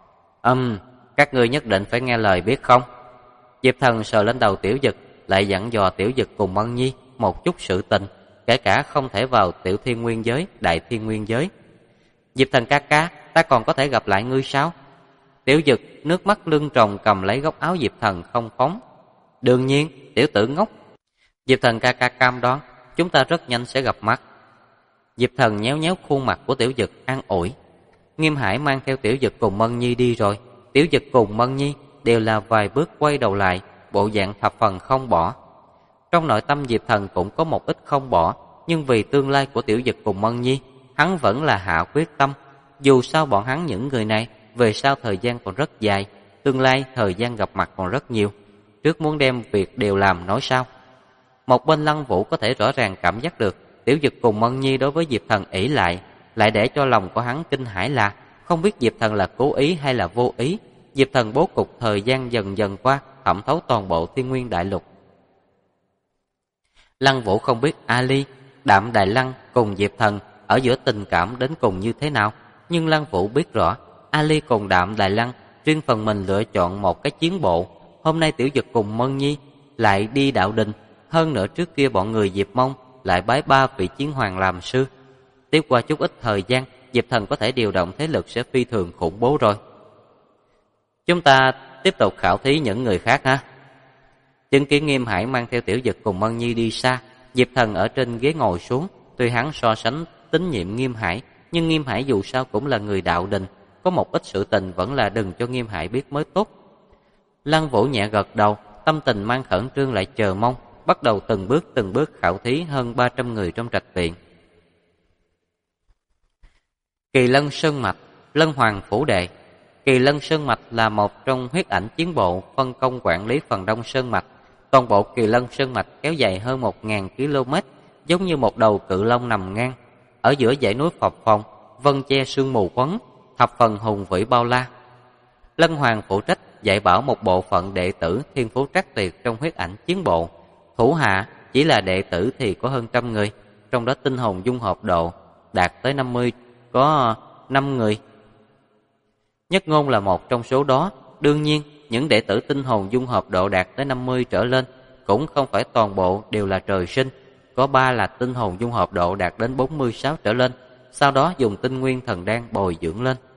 Các ngươi nhất định phải nghe lời biết không? Diệp Thần sờ lên đầu Tiểu Dực, lại dặn dò Tiểu Dực cùng Mân Nhi một chút sự tình, kể cả không thể vào Tiểu Thiên Nguyên giới, Đại Thiên Nguyên giới. Diệp Thần ca ca, ta còn có thể gặp lại ngươi sao? Tiểu Dực nước mắt lưng tròng cầm lấy góc áo Diệp Thần không phóng. Đương nhiên, tiểu tử ngốc. Diệp Thần ca ca cam đoan, chúng ta rất nhanh sẽ gặp mặt. Diệp Thần nhéo nhéo khuôn mặt của Tiểu Dực an ủi. Nghiêm Hải mang theo Tiểu Dực cùng Mân Nhi đi rồi. Tiểu Dực cùng Mân Nhi đều là vài bước quay đầu lại, bộ dạng thập phần không bỏ. Trong nội tâm Diệp Thần cũng có một ít không bỏ, nhưng vì tương lai của Tiểu Dực cùng Mân Nhi, hắn vẫn là hạ quyết tâm. Dù sao bọn hắn những người này, về sau thời gian còn rất dài, tương lai thời gian gặp mặt còn rất nhiều. Trước muốn đem việc đều làm nói sao. Một bên Lăng Vũ có thể rõ ràng cảm giác được Tiểu Dực cùng Mân Nhi đối với Diệp Thần ỷ lại để cho lòng của hắn kinh hãi là không biết Diệp Thần là cố ý hay là vô ý. Diệp Thần bố cục thời gian dần dần qua, thẩm thấu toàn bộ Thiên Nguyên Đại Lục. Lăng Vũ không biết Ali, Đạm Đài Lăng cùng Diệp Thần ở giữa tình cảm đến cùng như thế nào, nhưng Lăng Vũ biết rõ Ali cùng Đạm Đài Lăng riêng phần mình lựa chọn một cái chiến bộ. Hôm nay Tiểu Dực cùng Mân Nhi lại đi đạo đình, hơn nữa trước kia bọn người Diệp Mông lại bái 3 vị chiến hoàng làm sư. Tiếp qua chút ít thời gian, Diệp Thần có thể điều động thế lực sẽ phi thường khủng bố rồi. Chúng ta tiếp tục khảo thí những người khác ha. Chứng kiến Nghiêm Hải mang theo Tiểu Dực cùng Mân Nhi đi xa, Diệp Thần ở trên ghế ngồi xuống. Tuy hắn so sánh tín nhiệm Nghiêm Hải, nhưng Nghiêm Hải dù sao cũng là người đạo đình, có một ít sự tình vẫn là đừng cho Nghiêm Hải biết mới tốt. Lăng Vũ nhẹ gật đầu, tâm tình mang khẩn trương lại chờ mong, bắt đầu từng bước khảo thí hơn 300 người trong trạch viện. Kỳ Lân Sơn Mạch, Lân Hoàng Phủ Đệ. Kỳ Lân Sơn Mạch là một trong huyết ảnh chiến bộ phân công quản lý phần đông Sơn Mạch. Toàn bộ Kỳ Lân Sơn Mạch kéo dài hơn 1000 km, giống như một đầu cự long nằm ngang. Ở giữa dãy núi phập phồng, vân che sương mù quấn, thập phần hùng vĩ bao la. Lân Hoàng phụ trách dạy bảo một bộ phận đệ tử thiên phú trắc tuyệt trong huyết ảnh chiến bộ. Thủ hạ chỉ là đệ tử thì có hơn 100 người, trong đó tinh hồn dung hợp độ đạt tới 50, có 5 người. Nhất Ngôn là một trong số đó. Đương nhiên, những đệ tử tinh hồn dung hợp độ đạt tới 50 trở lên cũng không phải toàn bộ đều là trời sinh. Có 3 là tinh hồn dung hợp độ đạt đến 46 trở lên, sau đó dùng tinh nguyên thần đan bồi dưỡng lên.